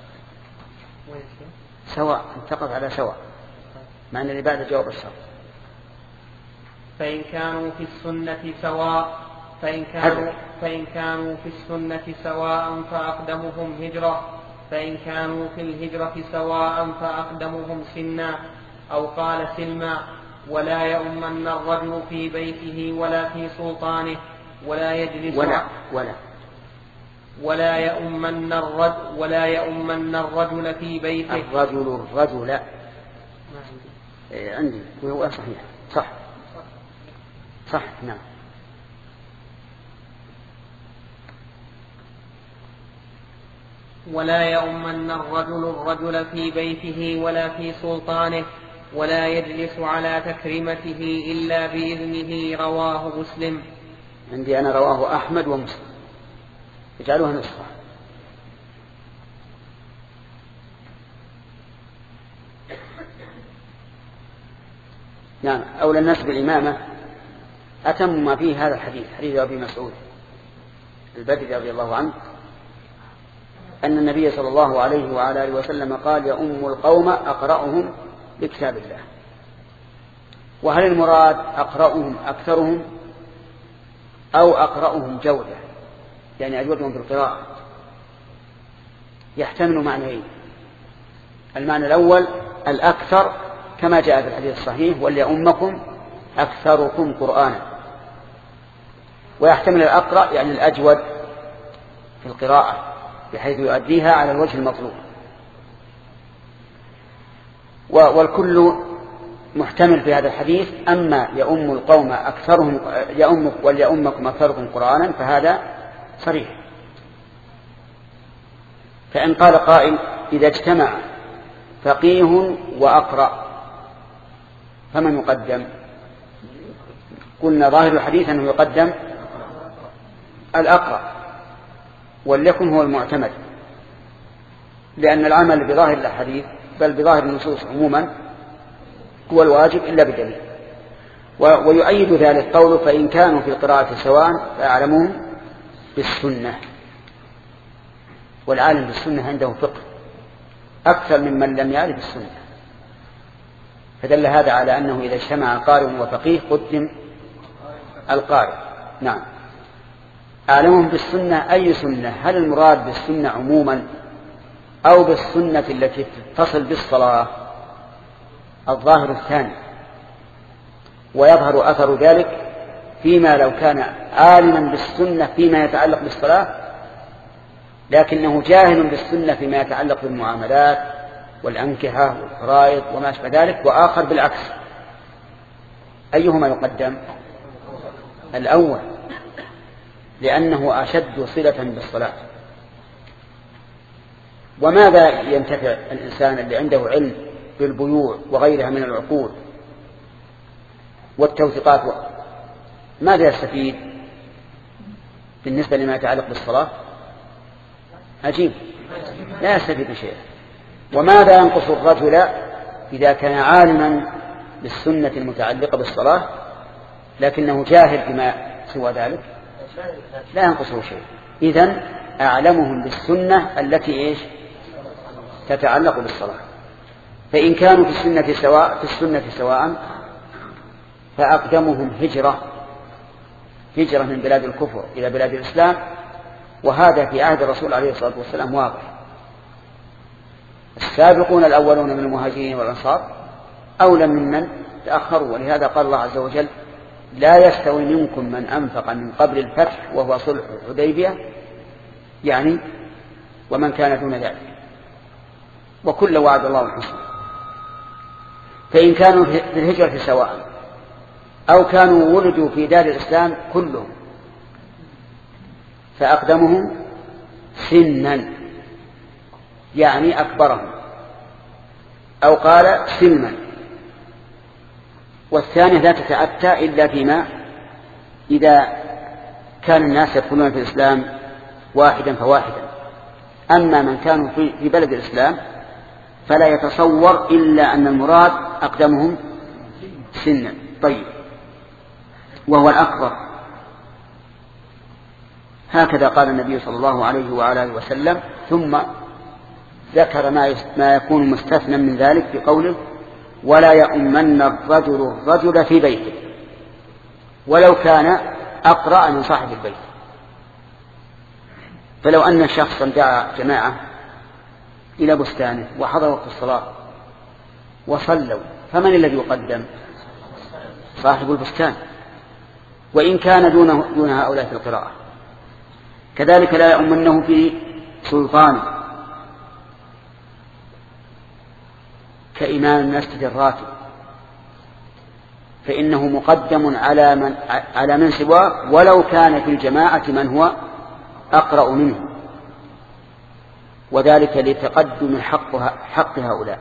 سواء انتقض على سواء مع أن اللي بعد جواب الشرط. فإن كانوا في السنة سواء فإن كانوا, فإن كانوا في السنة سواء فأقدمهم هجرة، فإن كانوا في الهجرة سواء فأقدمهم سنا. أو قال سلما: ولا يؤمن الرجل في بيته ولا في سلطانه ولا يجلس ولا ولا ولا يؤمن الرجل ولا يؤمن الرجل في بيته. الرجل الرجل لا إيه عندي وهو صحيح صح صح نعم. ولا يؤمن الرجل الرجل في بيته ولا في سلطانه ولا يجلس على تكريمته إلا بإذنه. رواه مسلم. عندي أنا رواه أحمد ومسلم، اجعلوها نسخة. نعم. أولى الناس بالإمامة أتم ما فيه هذا الحديث، حديث أبي مسعود البدري رضي الله عنه أن النبي صلى الله عليه وعلى آله وسلم قال: يؤم القوم أقرأهم بكتاب الله. وهل المراد أقرأهم أكثرهم أو أقرأهم جودة، يعني أجودهم في القراءة؟ يحتمل معنيين. المعنى الأول الأكثر كما جاء في الحديث الصحيح: وليؤمكم أكثركم قرآنا. ويحتمل الأقرأ يعني الأجود في القراءة بحيث يؤديها على الوجه المطلوب. والكل محتمل في هذا الحديث. أما يؤم القوم أكثرهم يؤم وليؤمكم أكثركم قرآنا فهذا صريح. فإن قال قائل: إذا اجتمع فقيه وأقرأ فمن يقدم؟ قلنا ظاهر الحديث أنه يقدم الأقرأ، وليكن هو المعتمد، لأن العمل بظاهر الحديث بل بظاهر النصوص عموما هو الواجب إلا بدليل. ويؤيد ذلك قوله: فإن كانوا في القراءة سواء فأعلمهم بالسنة. والعالم بالسنة عنده فقه أكثر ممن لم يعرف السنة، فدل هذا على أنه إذا اجتمع قارئ وفقيه قدم القارئ. نعم. أعلمهم بالسنة أي سنة؟ هل المراد بالسنة عموما أو بالسنة التي تتصل بالصلاة؟ الظاهر الثاني، ويظهر أثر ذلك فيما لو كان عالما بالسنة فيما يتعلق بالصلاة لكنه جاهل بالسنة فيما يتعلق بالمعاملات والأنكحة والفرائض وما أشبه ذلك، وآخر بالعكس. أيهما يقدم؟ الأول، لأنه أشد صلة بالصلاة. وماذا ينتفع الإنسان اللي عنده علم بالبيوع وغيرها من العقود والتوثيقات؟ ماذا يستفيد بالنسبة لما يتعلق بالصلاة؟ عجيب، لا يستفيد شيئا. وماذا ينقص الرجل إذا كان عالما بالسنة المتعلقة بالصلاة لكنه جاهل بما سوى ذلك؟ لا ينقصه شيء. إذن أعلمهم بالسنة التي إيش تتعلق بالصلاة. فإن كانوا في السنة سواء في السنة سواء فأقدمهم هجرة هجرة من بلاد الكفر إلى بلاد الإسلام، وهذا في عهد الرسول عليه الصلاة والسلام واضح. السابقون الأولون من المهاجرين والأنصار أولى ممن تأخروا، ولهذا قال الله عز وجل: لا يستوي منكم من أنفق من قبل الفتح وهو صلح الحديبية، يعني ومن كان دون ذلك، وكل وعد الله الحسنى. فإن كانوا في الهجرة سواء أو كانوا ولدوا في دار الإسلام كلهم فأقدمهم سنا، يعني أكبرهم، أو قال سلما. والثانية لا تتأتى إلا فيما إذا كان الناس يدخلون في الإسلام واحدا فواحدا. أما من كانوا في بلد الإسلام فلا يتصور إلا أن المراد أقدمهم سنا. طيب، وهو الأكبر. هكذا قال النبي صلى الله عليه وعلى آله وسلم، ثم ذكر ما يكون مستثنى من ذلك بقوله: ولا يؤمن الرجل الرجل في بيته ولو كان أقرأ من صاحب البيت. فلو أن شخصا دعا جماعة إلى بستانه وحضر وقت الصلاة وصلوا، فمن الذي يقدم؟ صاحب البستان، وإن كان دون, دون هؤلاء في القراءة. كذلك لا يؤمنه في سلطانه كإمام المسجد الراتب، فإنه مقدم على من, على من سواه ولو كان في الجماعة من هو أقرأ منه، وذلك لتقدم حق, حق هؤلاء.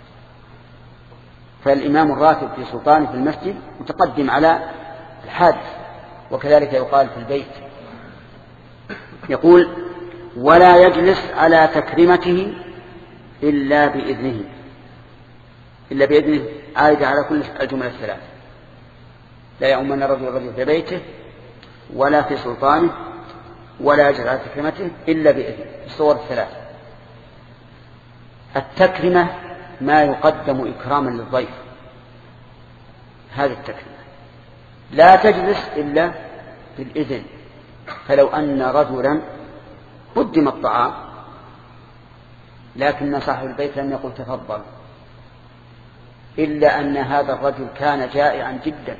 فالإمام الراتب في سلطانه في المسجد متقدم على الحادث. وكذلك يقال في البيت. يقول: ولا يجلس على تكريمته إلا بإذنه. إلا بإذنه عائدة على كل الجمل الثلاث: لا يؤمن الرجل الرجل في بيته ولا في سلطانه ولا يجلس على تكريمته إلا بإذنه. الصور الثلاث. التكريمة ما يقدم إكراما للضيف، هذه التكريمة. لا تجلس إلا بالإذن. فلو أن رجلا قدم الطعام لكن صاحب البيت لم يقل تفضل، إلا أن هذا الرجل كان جائعا جدا،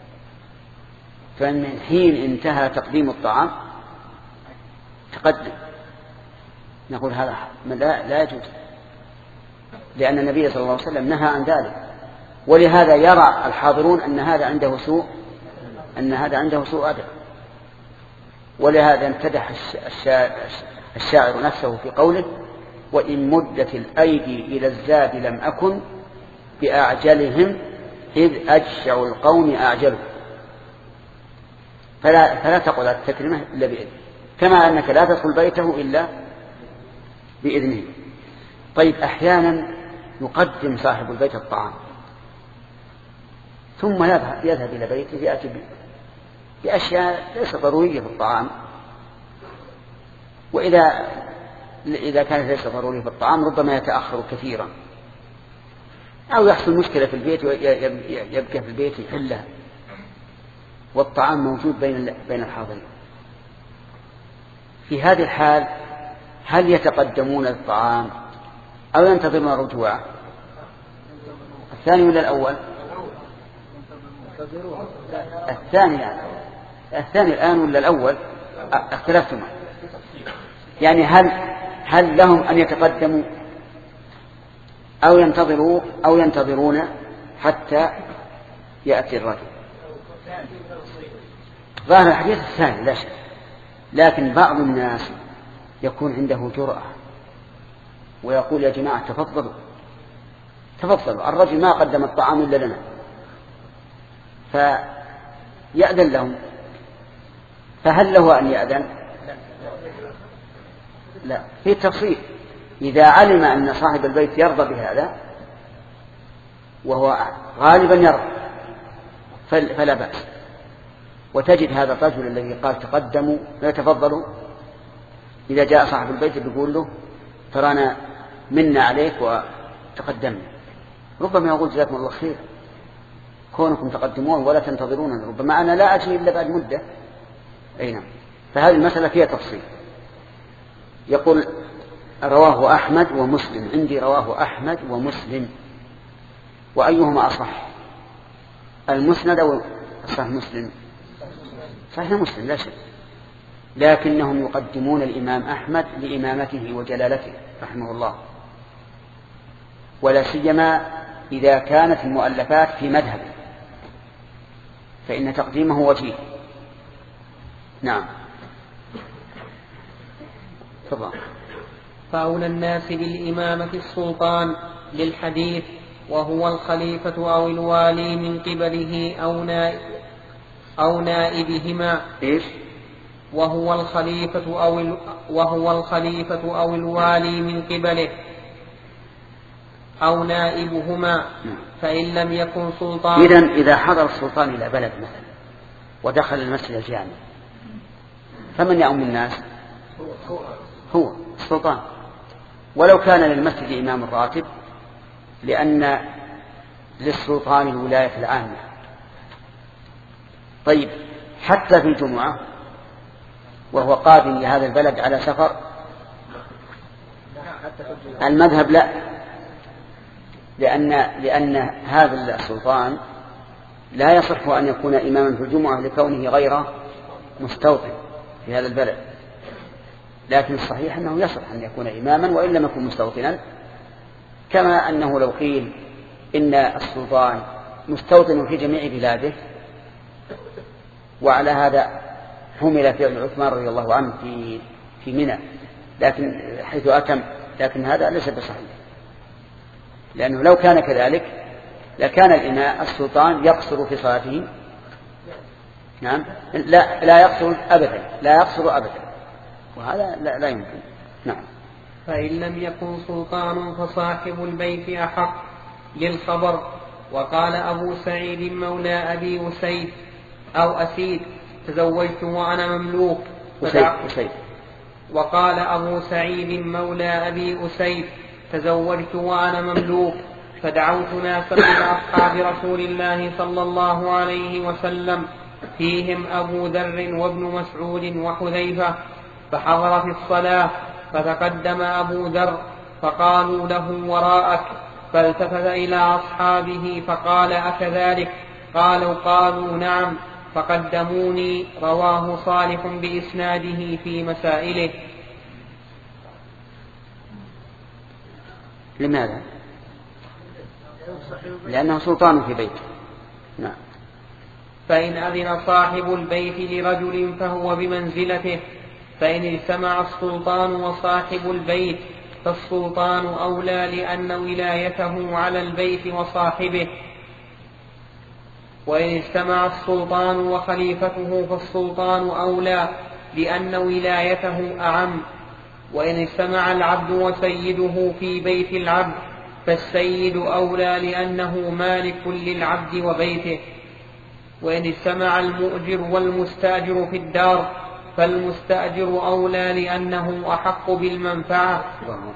فمن حين انتهى تقديم الطعام تقدم، نقول هذا لا, لا يجوز، لأن النبي صلى الله عليه وسلم نهى عن ذلك. ولهذا يرى الحاضرون أن هذا عنده سوء أن هذا عنده سوء أدب. ولهذا امتدح الشاعر نفسه في قوله: وإن مدت الأيدي إلى الزاد لم أكن بأعجلهم إذ أجشع القوم أعجله. فلا, فلا تقل التكريمة إلا بإذنه، كما أنك لا تدخل بيته إلا بإذنه. طيب، أحيانا يقدم صاحب البيت الطعام ثم يذهب, يذهب إلى بيته يأتي بأشياء ليس ضرورية في الطعام، وإذا إذا كانت ليس ضروري في الطعام ربما يتأخر كثيرا، أو يحصل مشكلة في البيت ويبقى في البيت يحلها، والطعام موجود بين بين الحاضرين. في هذه الحال هل يتقدمون الطعام أو ينتظرون الرجوع؟ الثاني ولا الأول؟ الثاني يعني. الثاني الآن ولا الأول؟ اختلفتما. يعني هل هل لهم أن يتقدموا أو ينتظروا أو ينتظرون حتى يأتي الرجل؟ ظاهر الحديث الثاني لا شك، لكن بعض الناس يكون عنده جرأة ويقول يا جماعة تفضلوا تفضلوا، الرجل ما قدم الطعام إلا لنا، فيأذن لهم. فهل له أن يأذن؟ لا، في تفصيل. إذا علم أن صاحب البيت يرضى بهذا وهو غالبا يرضى فلا بأس. وتجد هذا الرجل الذي قال تقدموا لا تفضلوا، إذا جاء صاحب البيت بيقول له ترانا منا عليك وتقدمنا، ربما يقول جزاكم الله خير كونكم تقدمون ولا تنتظرون، ربما أنا لا أجي إلا بعد مدة. أي نعم. فهذه المسألة فيها تفصيل. يقول رواه أحمد ومسلم، عندي رواه أحمد ومسلم، وأيهما أصح؟ المسند أو أصح مسلم؟ صحيح مسلم لا شك، لكنهم يقدمون الإمام أحمد لإمامته وجلالته رحمه الله، ولا سيما إذا كانت المؤلفات في مذهبه فإن تقديمه وجيه. نعم. تفضل. فأولى الناس بالإمامة السلطان للحديث، وهو الخليفة أو الوالي من قبله أو نائب أو نائبهما. إيش؟ وهو الخليفة أو ال... وهو الخليفة أو الوالي من قبله أو نائبهما، فإن لم يكن سلطان. إذن إذا حضر السلطان إلى بلد مثلا ودخل المسجد الجامع فمن يؤم الناس؟ هو السلطان، ولو كان للمسجد إمام راتب، لأن للسلطان الولاية العامة. طيب حتى في الجمعة وهو قادم لهذا البلد على سفر، المذهب لا، لأن, لأن هذا السلطان لا يصح أن يكون إماما في الجمعة لكونه غير مستوطن في هذا البلد، لكن الصحيح أنه يصح أن يكون إماما وإن لم يكن مستوطنا، كما أنه لو قيل إن السلطان مستوطن في جميع بلاده، وعلى هذا حمل فعل عثمان رضي الله عنه في في منى، لكن حيث أتم، لكن هذا ليس بصحيح، لأنه لو كان كذلك لكان الإمام السلطان يقصر في صلاته. نعم. لا لا يقصر أبدا، لا يقصر أبدا، وهذا لا, لا يمكن. نعم. فإن لم يكن سلطان فصاحب البيت أحق للخبر. وقال أبو سعيد مولى أبي أسيد أو أسيد تزوجت وأنا مملوك. أسيد. وقال أبو سعيد مولى أبي أسيد تزوجت وأنا مملوك، فدعوت ناسا من أصحاب رسول الله صلى الله عليه وسلم، فيهم أبو ذر وابن مسعود وحذيفة، فحضر في الصلاة، فتقدم أبو ذر فقالوا له وراءك، فالتفت إلى أصحابه فقال أكذلك؟ قالوا قالوا نعم، فقدموني. رواه صالح بإسناده في مسائله. لماذا؟ لأنه سلطان في بيته. نعم. فإن أذن صاحب البيت لرجل فهو بمنزلته، فإن اجتمع السلطان وصاحب البيت فالسلطان أولى، لأن ولايته على البيت وصاحبه. وإن اجتمع السلطان وخليفته فالسلطان أولى، لأن ولايته أعم. وإن اجتمع العبد وسيده في بيت العبد فالسيد أولى، لأنه مالك للعبد وبيته. وإن اجتمع المؤجر والمستاجر في الدار فالمستأجر أولى لأنه أحق بالمنفعة.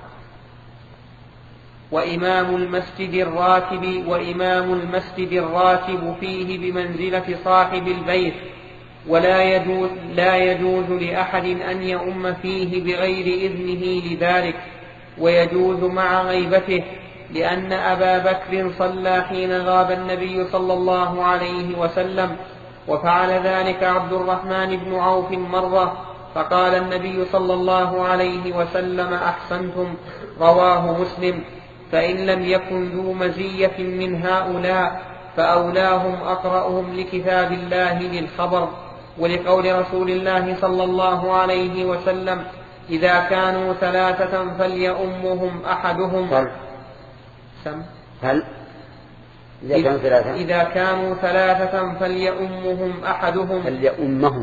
وإمام المسجد الراتب وإمام المسجد الراتب فيه بمنزلة صاحب البيت، ولا يجوز, لا يجوز لأحد أن يؤم فيه بغير إذنه لذلك، ويجوز مع غيبته، لأن أبا بكر صلى حين غاب النبي صلى الله عليه وسلم، وفعل ذلك عبد الرحمن بن عوف مرة، فقال النبي صلى الله عليه وسلم: أحسنتم. رواه مسلم. فإن لم يكن ذو مزية من هؤلاء فأولاهم أقرأهم لكتاب الله للخبر، ولقول رسول الله صلى الله عليه وسلم: إذا كانوا ثلاثة فليؤمهم أحدهم. هل سم هل إذا كانوا ثلاثة إذا كانوا ثلاثة فليؤمهم أحدهم فليؤمهم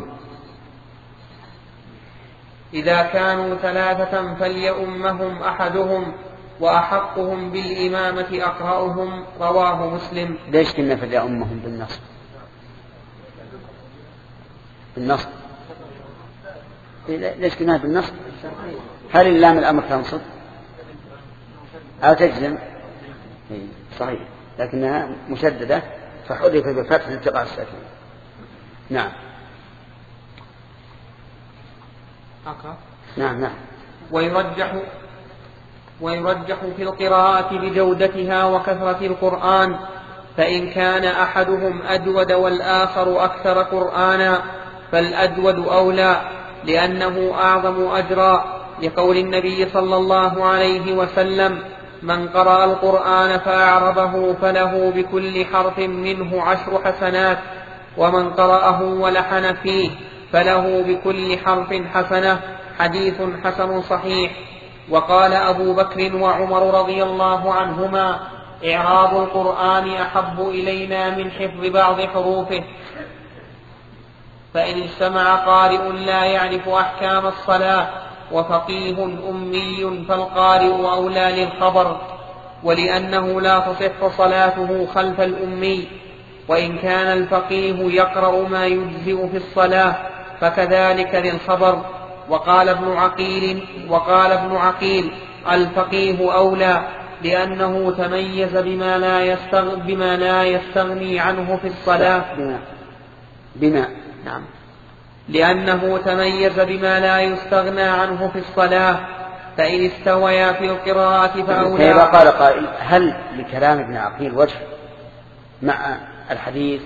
إذا كانوا ثلاثة فليؤمهم أحدهم، وأحقهم بالإمامة أقرأهم. رواه مسلم. ليش كنا فليؤمهم بالنصب؟ بالنصب ليش كنا بالنصب؟ هل اللام الأمر تنصب أو تجزم؟ صحيح، لكنها مشددة فحذف بفتح التقاء الساكن. نعم أقرأ. نعم نعم. ويرجح ويرجح في القراءة بجودتها وكثرة القرآن، فإن كان أحدهم أجود والآخر أكثر قرآنا فالأجود أولى، لأنه أعظم أجرا، لقول النبي صلى الله عليه وسلم: من قرأ القرآن فأعربه فله بكل حرف منه عشر حسنات، ومن قرأه ولحن فيه فله بكل حرف حسنة. حديث حسن صحيح. وقال أبو بكر وعمر رضي الله عنهما: إعراب القرآن أحب إلينا من حفظ بعض حروفه. فإن اجتمع قارئ لا يعرف أحكام الصلاة وفقيه أمي فالقارئ أولى للخبر، ولأنه لا تصح صلاته خلف الأمي، وإن كان الفقيه يقرأ ما يجزئ في الصلاة فكذلك للخبر. وقال ابن عقيل وقال ابن عقيل الفقيه أولى، لأنه تميز بما لا يستغني, بما لا يستغني عنه في الصلاة. بما, بما. نعم. لأنه تميز بما لا يستغنى عنه في الصلاة، فإن استويا في القراءة فأولى. كيف قال قائل: هل لكلام ابن عقيل وجه مع الحديث؟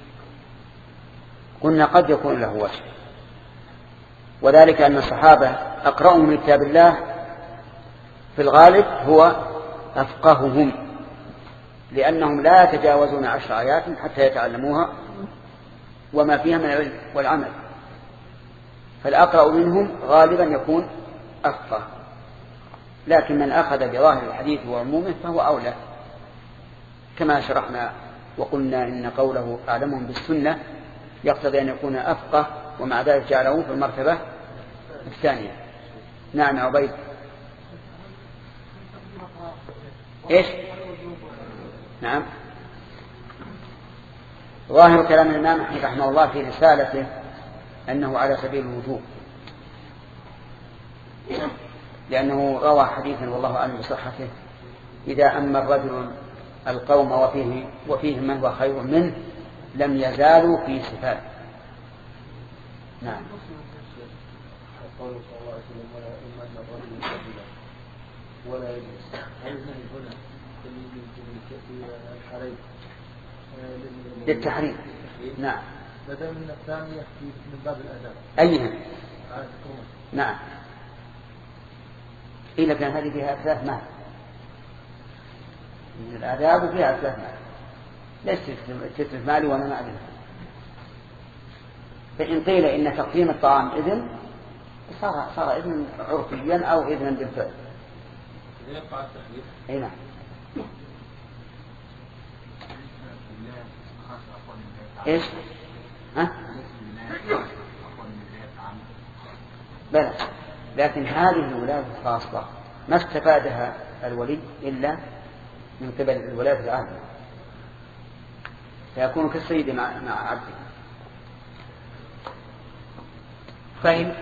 قلنا قد يكون له وجه، وذلك أن الصحابة أقرأهم من كتاب الله في الغالب هو أفقههم، لأنهم لا يتجاوزون عشر آيات حتى يتعلموها وما فيها من العلم والعمل، فالأقرأ منهم غالبا يكون أفقه، لكن من أخذ بظاهر الحديث وعمومه فهو أولى، كما شرحنا وقلنا إن قوله أعلمهم بالسنة يقتضي أن يكون أفقه، ومع ذلك جعله في المرتبة الثانية. نعم عبيد. إيش؟ نعم. ظاهر كلام الإمام أحمد رحمه الله في رسالته أنه على سبيل الوجوب، لأنه روى حديثا والله أعلم بصحته: إذا أما الرجل القوم وفيه وفيهم من هو خير منه لم يزالوا في صفات. نعم. قوله صلى الله عليه وسلم: ولا إما الرجل ولا يجلس. هل هنا في الحريم للتحريم؟ نعم. بدل من الثانية من باب الأداب. أيها؟ نعم. إذا كان هذه فيها ثلاث مال من الآداب وفيها ثلاث مال، ليش تتلف مالي وأنا ما أدري. فإن قيل إن تقديم الطعام إذن صار صار إذن عرفيا أو إذنا بالفعل. يقع التحديد. أي نعم. إيش؟ ها؟ بلى، لكن هذه الولاية الخاصة ما استفادها الولي إلا من قبل الولاية العامة، فيكون كالسيد مع مع عبده. فإن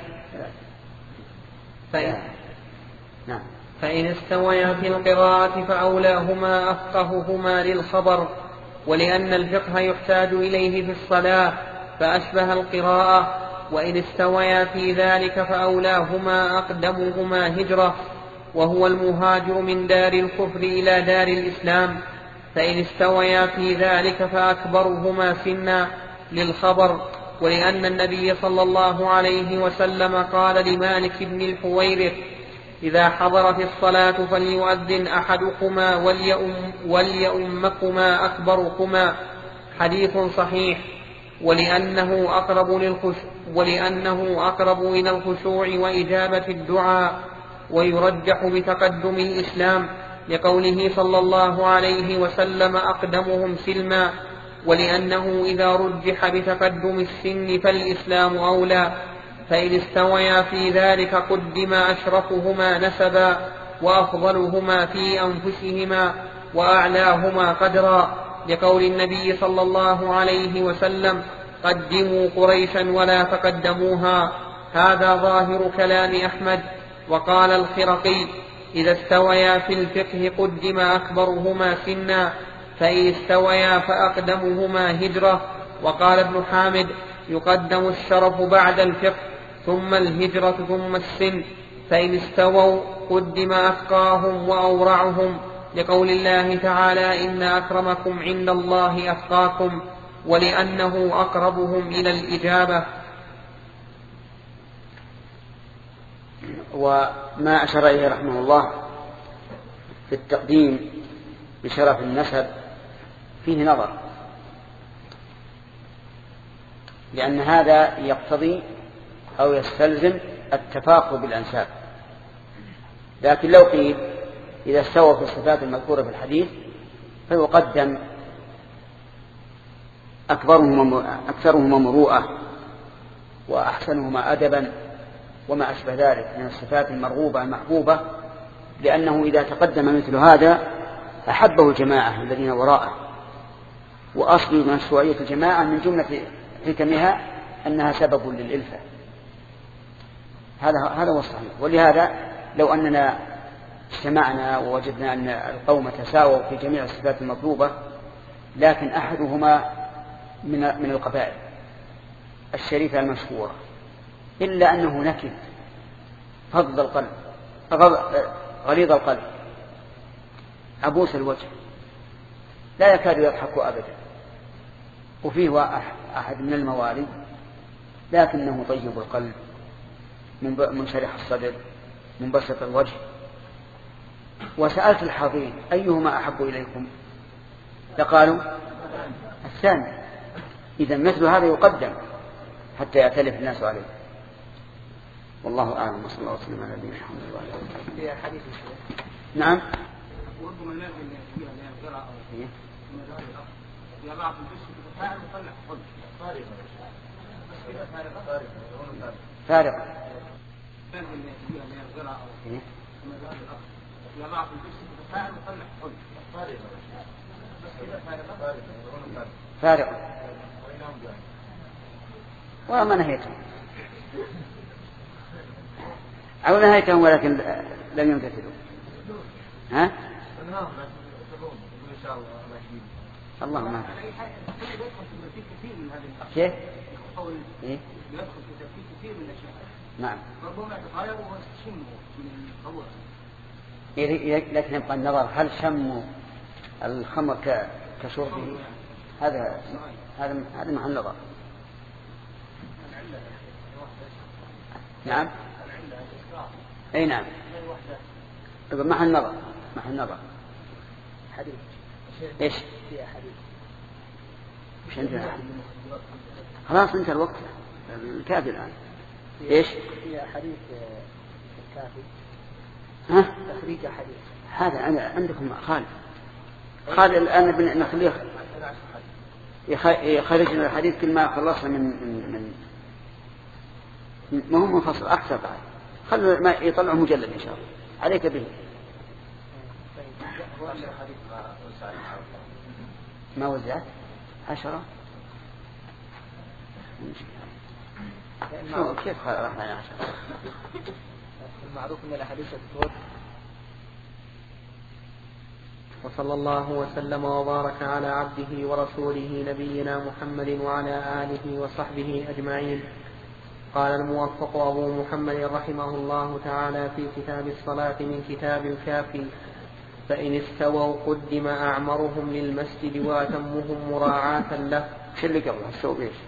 فإن نعم. فإن استويا في القراءة فأولاهما أفقههما للخبر، ولأن الفقه يحتاج إليه في الصلاة فأشبه القراءة. وإن استويا في ذلك فأولاهما أقدمهما هجرة، وهو المهاجر من دار الكفر إلى دار الإسلام. فإن استويا في ذلك فأكبرهما سنا للخبر، ولأن النبي صلى الله عليه وسلم قال لمالك بن الحويرث: إذا حضر في الصلاة فليؤذن أحدكما وليؤم وليؤمكما أكبركما، حديث صحيح. ولأنه أقرب للخشوع ولأنه أقرب إلى الخشوع وإجابة الدعاء، ويرجح بتقدم الإسلام لقوله صلى الله عليه وسلم: أقدمهم سلما. ولأنه إذا رجح بتقدم السن فالإسلام أولى. فإن استويا في ذلك قدم أشرفهما نسبا وأفضلهما في أنفسهما وأعلاهما قدرا، لقول النبي صلى الله عليه وسلم: قدموا قريشا ولا تقدموها. هذا ظاهر كلام أحمد. وقال الخرقي: إذا استويا في الفقه قدم أكبرهما سنا، فإن استويا فأقدمهما هجرة. وقال ابن حامد: يقدم الشرف بعد الفقه ثم الهجرة ثم السن. فإن استووا قدم أفقاهم وأورعهم، لقول الله تعالى: إن أكرمكم عند الله أتقاكم، ولأنه أقربهم إلى الإجابة. وما أشار إليه رحمه الله في التقديم بشرف النسب فيه نظر، لأن هذا يقتضي أو يستلزم التفاخر بالأنساب. لكن لو قيل إذا استوى في الصفات المذكورة في الحديث فيقدم أكثرهما مروءة وأحسنهما أدبا وما أشبه ذلك من الصفات المرغوبة المحبوبة، لأنه إذا تقدم مثل هذا أحبه الجماعة الذين وراءه. وأصل مشروعية الجماعة من جملة حكمها أنها سبب للإلفة. هذا هذا هو الصحيح. ولهذا لو أننا اجتمعنا ووجدنا أن القوم تساووا في جميع الصفات المطلوبة، لكن أحدهما من من القبائل الشريفة المشهورة، إلا أنه نكد فض القلب غليظ القلب عبوس الوجه لا يكاد يضحك أبدا، وفيه أحد من الموالي لكنه طيب القلب منشرح الصدر منبسط الوجه، وسألت الحاضرين أيهما أحب إليكم؟ فقالوا الثاني. إذا مثل هذا يقدم حتى يأتلف الناس عليه. والله أعلم. صلى الله عليه وسلم على نبينا محمد وعلى آله وصحبه. نعم. فارق. فارق. وما نهيتهم أو نهيتهم ولكن لم يمتثلوا. ها؟ الله ما كيف؟ إيه؟ يدخل في تفكير كثير من الأشياء. نعم. ربما يتغير ويستشم من القبول. لكن يبقى النظر هل شم الخمر كشربه؟ هذا هذا هذا محل نظر. نعم. أي نعم. محل نظر محل نظر. حديث. إيش؟ في حديث. مش عندنا. خلاص انت الوقت الكافي الآن. إيش؟ في حديث الكافي. ها؟ تخريج حديث. هذا عندكم خالد. خالد الآن نخليه يخرجنا الحديث كل ما خلصنا من من من ما هو منفصل أكثر بعد. خلوا ما يطلعوا مجلد إن شاء الله. عليك به. ما وزعت عشرة. شو كيف رحنا يا عشر؟ المعروف من الأحاديث الدكتور. وصلى الله وسلم وبارك على عبده ورسوله نبينا محمد وعلى آله وصحبه أجمعين. قال الموفق أبو محمد رحمه الله تعالى في كتاب الصلاة من كتاب الكافي: فإن استووا قدم أعمرهم للمسجد وأتمهم مراعاة له. شو اللي قبلها السوء ايش؟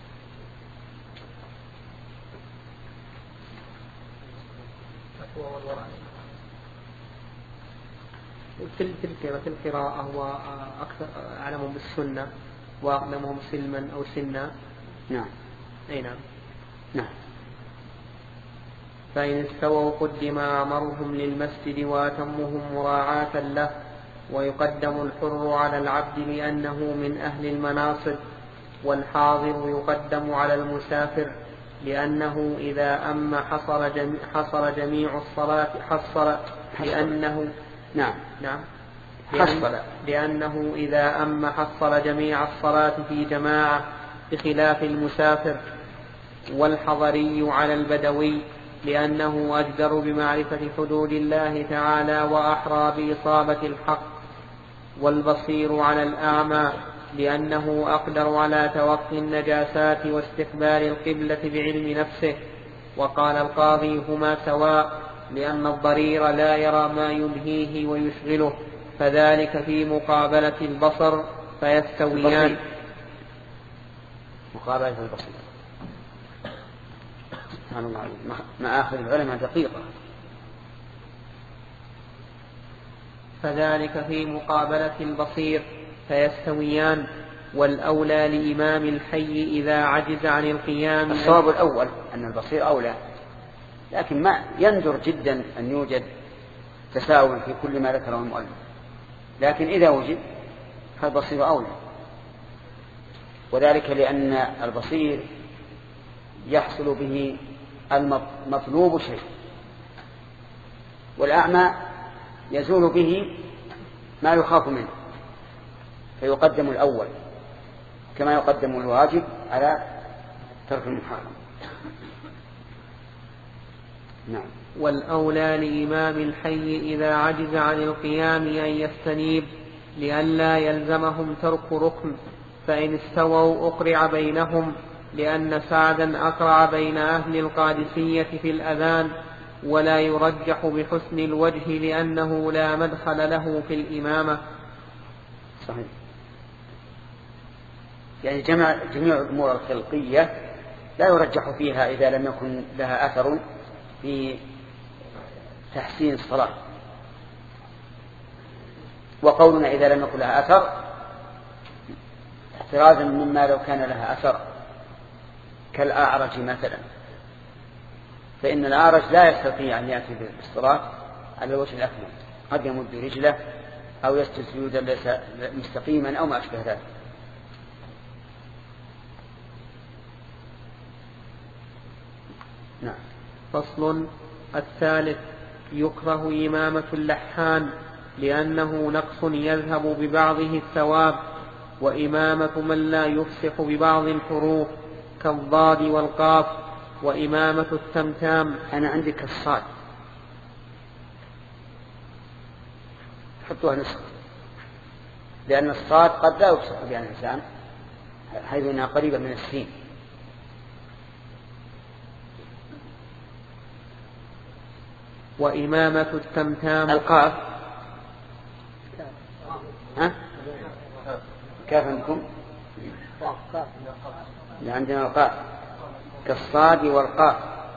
في القراءة هو أكثر أعلمهم بالسنة وأعلمهم سلما أو سنا. نعم. أي نعم. نعم. فإن استووا قدم أعمرهم للمسجد وأتمهم مراعاة له. ويقدم الحر على العبد لأنه من أهل المناصب، والحاضر يقدم على المسافر لأنه إذا أم حصر جميع, حصر جميع الصلاة حصر لأنه نعم نعم حصل لأنه إذا أم حصل جميع الصلاة في جماعة بخلاف المسافر. والحضري على البدوي لأنه أجدر بمعرفة حدود الله تعالى وأحرى بإصابة الحق. والبصير على الأعمى لأنه أقدر على توقي النجاسات واستقبال القبلة بعلم نفسه. وقال القاضي: هما سواء، لأن الضرير لا يرى ما يلهيه ويشغله، فذلك في مقابلة البصر فيستويان. مقابلة البصر سبحان الله، مآخذ العلماء دقيقة. فذلك في مقابلة البصير فيستويان. والأولى لإمام الحي إذا عجز عن القيام. الصواب الأول أن البصير أولى، لكن ما يندر جدا أن يوجد تساوي في كل ما ذكره المؤلف، لكن إذا وجد فالبصير أولى، وذلك لأن البصير يحصل به المطلوب شيء، والأعمى يزول به ما يخاف منه، فيقدم الأول كما يقدم الواجب على ترك المحرم. نعم. والأولى لإمام الحي إذا عجز عن القيام أن يستنيب لئلا يلزمهم ترك ركن. فإن استووا أقرع بينهم، لأن سعدا أقرع بين أهل القادسية في الأذان، ولا يرجح بحسن الوجه لأنه لا مدخل له في الإمامة. صحيح. يعني جمع جميع الأمور الخلقية لا يرجح فيها إذا لم يكن لها أثر في تحسين الصلاة. وقولنا إذا لم يكن لها أثر احترازا مما لو كان لها أثر كالأعرج مثلا، فإن الأعرج لا يستطيع أن يأتي بالصلاة على الوجه الأكمل، قد يمد رجله أو يسجد سجودا ليس مستقيما أو ما أشبه ذلك. نعم. فصل الثالث: يكره إمامة اللحان لأنه نقص يذهب ببعضه الثواب، وإمامة من لا يفسح ببعض الحروف كالضاد والقاف، وإمامة التمتام. أنا عندي كالصاد، حطوها نسخة، لأن الصاد قد لا يفسح بها الإنسان حيث أنها قريبة من السين. وإمامة التمتام. القاف ها؟ كيف عندكم؟ عندنا القاف كالصاد والقاف.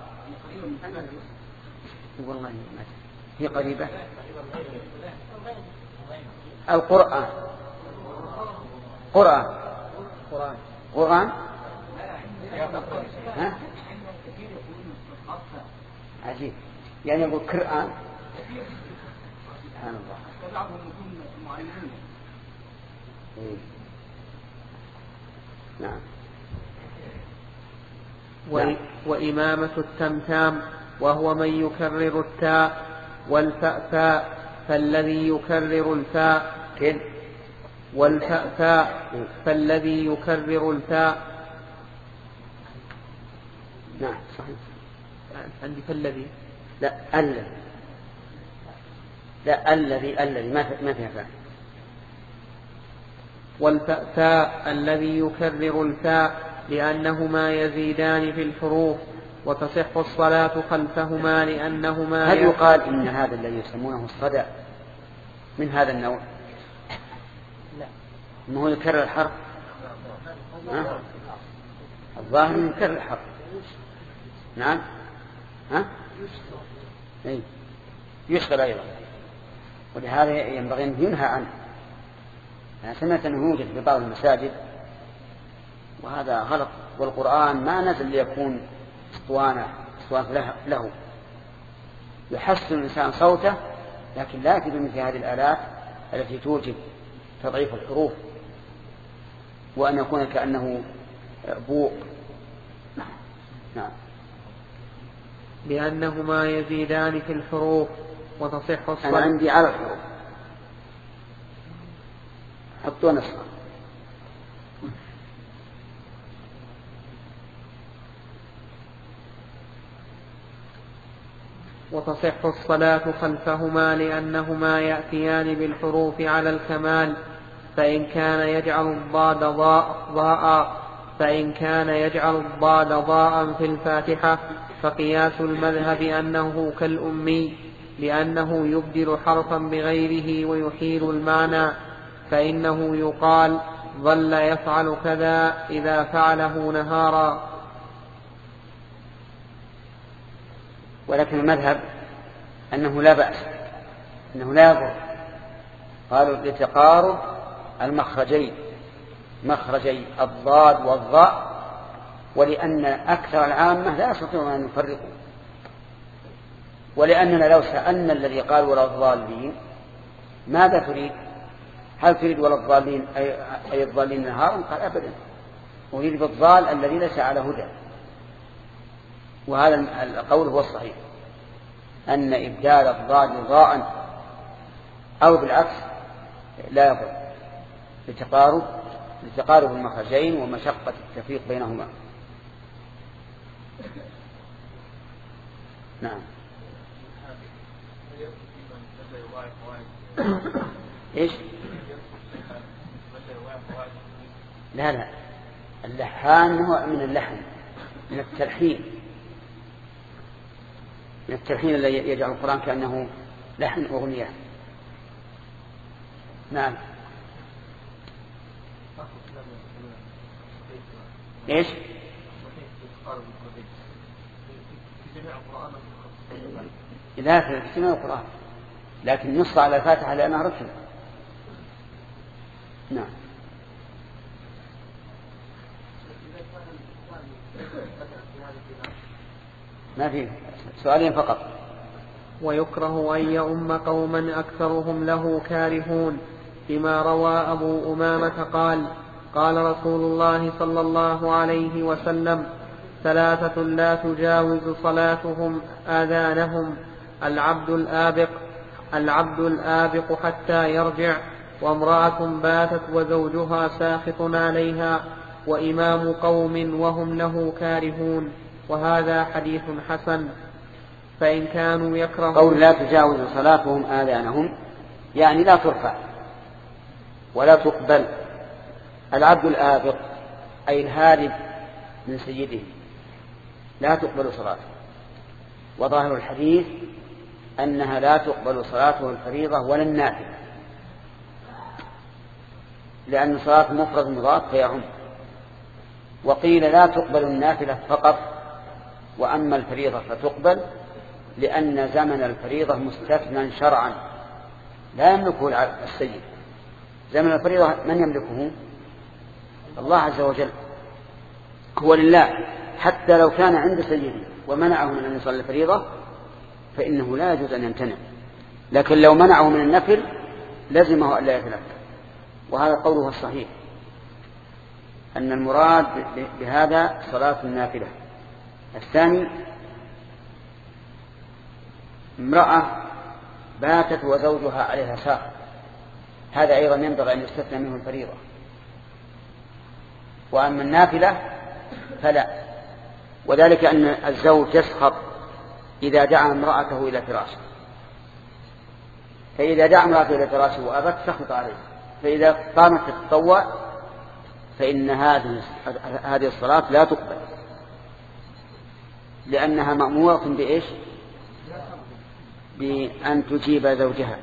والله ما هي قريبة. القرآن قرآن قرآن قرآن ها؟ عجيب، يعني يقول قرآن. سبحان الله. نعم. و... وإمامة التمتام وهو من يكرر التاء والفأفاء، فالذي يكرر الفاء كن والفأفاء فالذي يكرر الفاء. نعم صحيح. عندي فالذي لا الذي لا الذي الذي ما ما فيها فاء. والفاء الذي يكرر الفاء لأنهما يزيدان في الحروف، وتصح الصلاة خلفهما لأنهما. هل يقال إن هذا الذي يسمونه الصدى من هذا النوع؟ لا، إنه يكرر الحرف. ها؟ الظاهر يكرر الحرف. نعم. ها؟ أي يشغل أيضا، ولهذا ينبغي أن ينهى عنه. أنا سمعت أنه يوجد في بعض المساجد وهذا غلط، والقرآن ما نزل ليكون اسطوانة اسطوانة له. يحسن الإنسان صوته لكن لا يكون مثل هذه الآلات التي توجب تضعيف الحروف وأن يكون كأنه بوق. نعم. لأنهما يزيدان في الحروف وتصح الصلاة. أنا عندي على الحروف حطوا نصها. وتصح الصلاة خلفهما لأنهما يأتيان بالحروف على الكمال، فإن كان يجعل الضاد ضاء فإن كان يجعل الضاد ضاء في الفاتحة فقياس المذهب أنه كالأمي، لأنه يبدل حرفا بغيره ويحيل المعنى، فإنه يقال ظل يفعل كذا إذا فعله نهارا. ولكن المذهب أنه لا بأس، أنه لا يضر. قالوا لتقارب المخرجين، مخرجي الضاد والضاء، ولأن أكثر العامة لا يستطيعون أن يفرقوا، ولأننا لو سألنا الذي قال ولا الضالين ماذا تريد؟ هل تريد ولا الضالين أي, أي الضالين نهارا؟ قال أبدا، أريد بالضال الذي ليس على هدى. وهذا القول هو الصحيح، أن إبدال الضاد ضاء أو بالعكس لا يضر، لتقارب لتقارب المخرجين ومشقة التفريق بينهما. نعم. إيش؟ لا لا، اللحان هو من اللحن، من التلحين، من التلحين الذي يجعل القرآن كأنه لحن أغنية. نعم. إيش؟ لا في جميع القرآن، لكن نص على الفاتحة لأنها ركن. نعم. ما في سؤالين فقط. ويكره أن يؤم قوما أكثرهم له كارهون، بما روى أبو أمامة قال قال رسول الله صلى الله عليه وسلم ثلاثة لا تجاوز صلاتهم آذانهم: العبد الآبق العبد الآبق حتى يرجع، وامرأة باتت وزوجها ساخط عليها، وإمام قوم وهم له كارهون. وهذا حديث حسن. فإن كانوا يكرهون قول لا تجاوز صلاتهم آذانهم يعني لا ترفع ولا تقبل. العبد الآبق أي الهارب من سيده لا تقبل صلاته، وظاهر الحديث أنها لا تقبل صلاته الفريضة ولا النافلة، لأن صلاة مفرد مضاد فيعم. وقيل لا تقبل النافلة فقط، وأما الفريضة فتقبل، لأن زمن الفريضة مستثنى شرعا لا يملكه السيد. زمن الفريضة من يملكه؟ الله عز وجل، هو لله. حتى لو كان عند سيده ومنعه من أن يصلي الفريضة فإنه لا يجوز أن يمتنع، لكن لو منعه من النفل لزمه أن لا يتنفل. وهذا قوله الصحيح، أن المراد بهذا صلاة النافلة. الثاني امرأة باتت وزوجها عليها ساخط، هذا أيضا ينبغي أن يستثنى منه الفريضة. وأما النافلة فلا، وذلك أن الزوج يسخط إذا دعا امرأته إلى فراشه، فإذا دعا امرأته إلى فراشه وأبت سخط عليه، فإذا قامت تتطوع فإن هذه هذه الصلاة لا تقبل، لأنها مأمورة بإيش؟ بأن تجيب زوجها،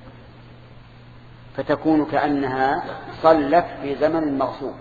فتكون كأنها صلت في زمن مغصوب.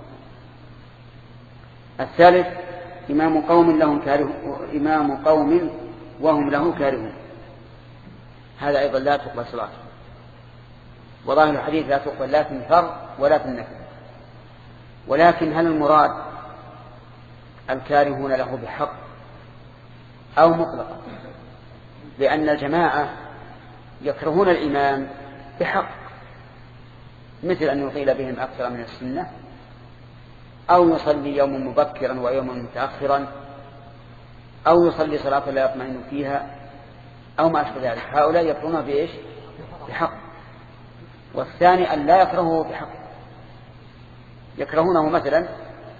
الثالث إمام قوم لهم كاره إمام قوم وهم له كارهون، هذا أيضا لا تقبل صلاته. وظاهر الحديث لا تقبل لا في الفرض ولا في النفل. ولكن هل المراد الكارهون له بحق أو مطلقا؟ لأن الجماعة يكرهون الإمام بحق، مثل أن يطيل بهم أكثر من السنة، أو يصلي يوم مبكرا ويوم متأخرا، أو يصلي صلاة لا يطمئن فيها، أو ما أشبه ذلك. هؤلاء يكرهونه بإيش؟ بحق. والثاني أن لا يكرهه بحق، يكرهونه مثلا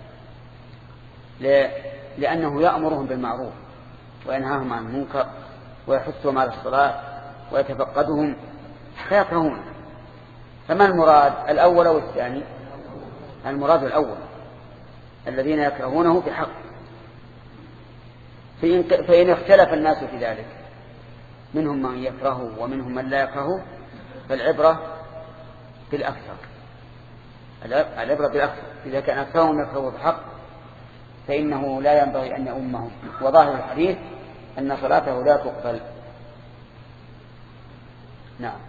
لأنه يأمرهم بالمعروف وينهاهم عن المنكر ويحثهم على الصلاة ويتفقدهم فيكرهون. فما المراد، الأول أو الثاني؟ المراد الأول، الذين يكرهونه بحق. فإن اختلف الناس في ذلك، منهم من يكرهه ومنهم من لا يكرهه، فالعبرة بالأكثر، العبرة بالأكثر. إذا كان أكثرهم يكرهه بحق فإنه لا ينبغي أن يؤمهم. وظاهر الحديث أن صلاته لا تقبل. نعم.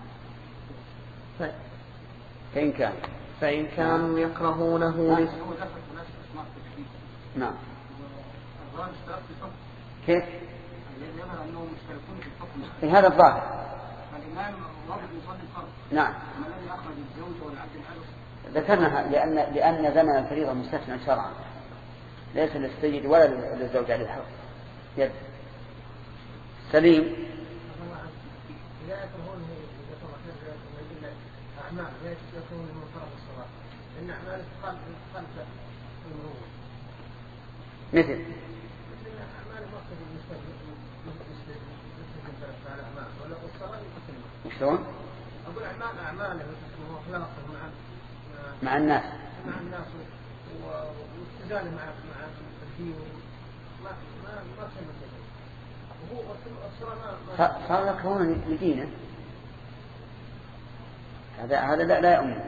فإن كان فإن كانوا يكرهونه لس... نعم. كيف؟ في هذا الظاهر. نعم. ذكرنا لأن لأن زمن الفريضة مستثنى شرعا، ليس للسيد ولا للزوج عليه الحق. يد سليم. مثل شلون؟ أقول أعمال أعماله وأخلاقه مع مع الناس مع الناس واستزاله مع مع الدين ما ما ما سمع وهو الصلاة صار يكرهون لدينه. هذا هذا لا لا يؤمن.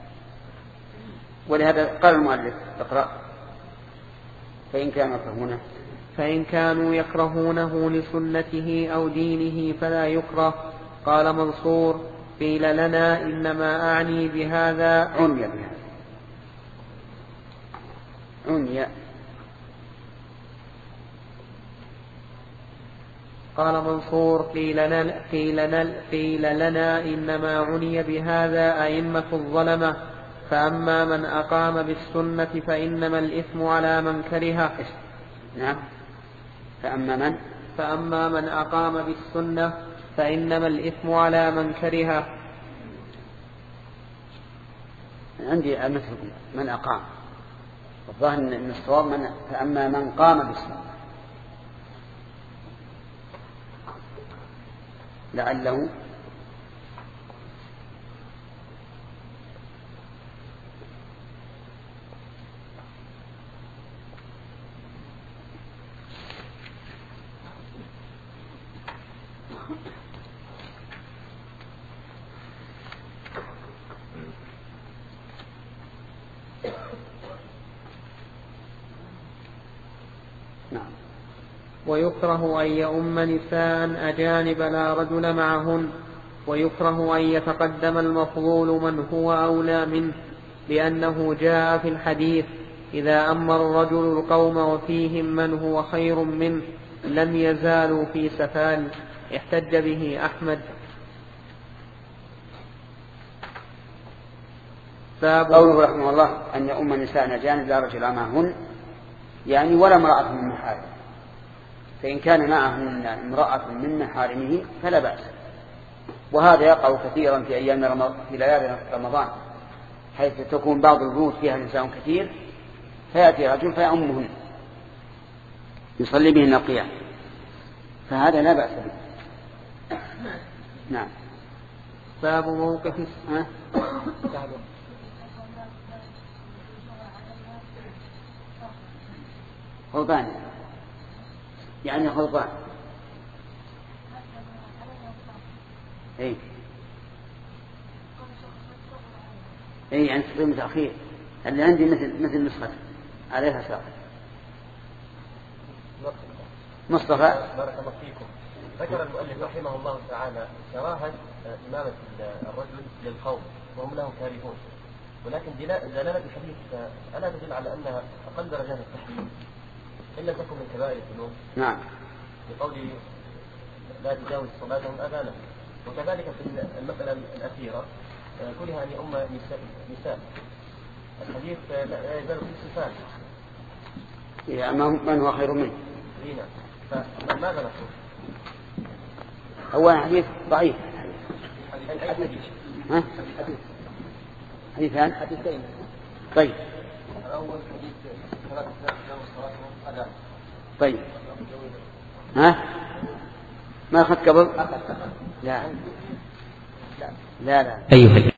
ولهذا قال المؤلف اقرأ. فإن كانوا يكرهونه فإن كانوا يكرهونه لسنته أو دينه فلا يكره. قال منصور: قيل لنا إنما أعني بهذا عني بهذا عني. قال منصور: قيل لنا, قيل لنا, قيل لنا إنما عني بهذا أئمة الظلمة، فأما من أقام بالسنة فإنما الإثم على من كرهه. نعم. فأما من فأما من أقام بالسنة فإنما الإثم على من كرهه. عندي مثل من أقام، الظاهر أن الصواب من فأما من قام بالسنة، لعله ويكره أن يؤم نساء أجانب لا رجل معهن، ويكره أن يتقدم المفضول من هو أولى منه، لأنه جاء في الحديث: إذا أمر الرجل القوم وفيهم من هو خير منه لم يزالوا في سفال. احتج به أحمد. قوله رحمه الله أن يؤم نساء أجانب لا رجل معهن، يعني ولا امرأة من محارم. فإن كان معهن امرأة من محارمه فلا بأس. وهذا يقع كثيرا في أيام رمضان، في ليالي رمضان، حيث تكون بعض البيوت فيها نساء كثير، فيأتي رجل فيأمهن. يصلي بهن القيام، فهذا لا بأس به. نعم. باب موقف ها؟ غضبان يعني غضبان. اي اي يعني تقديم تأخير. اللي عندي مثل مثل نسخة عليها شرط. مصطفى بارك الله فيكم. ذكر المؤلف رحمه الله تعالى كراهة إمامة الرجل للقوم وهم لهم كارهون، ولكن دلالة الحديث ألا تدل على أنها أقل درجات التحريم إلا تكن من كبائر الذنوب. نعم. بقوله لا تجاوز صلاتهم آذانهم. وكذلك في المسألة الأخيرة كره أن يؤم نساء, نساء. الحديث لا يزال في صفات. يا من هو خير منه. هنا فماذا نقول؟ هو حديث ضعيف. حديث ها؟ حديثان. حديثين. طيب. الأول حديث ثلاثة أيام الصلاة أذان. طيب. ها؟ ما أخذت قبل؟ لا. لا لا. أيها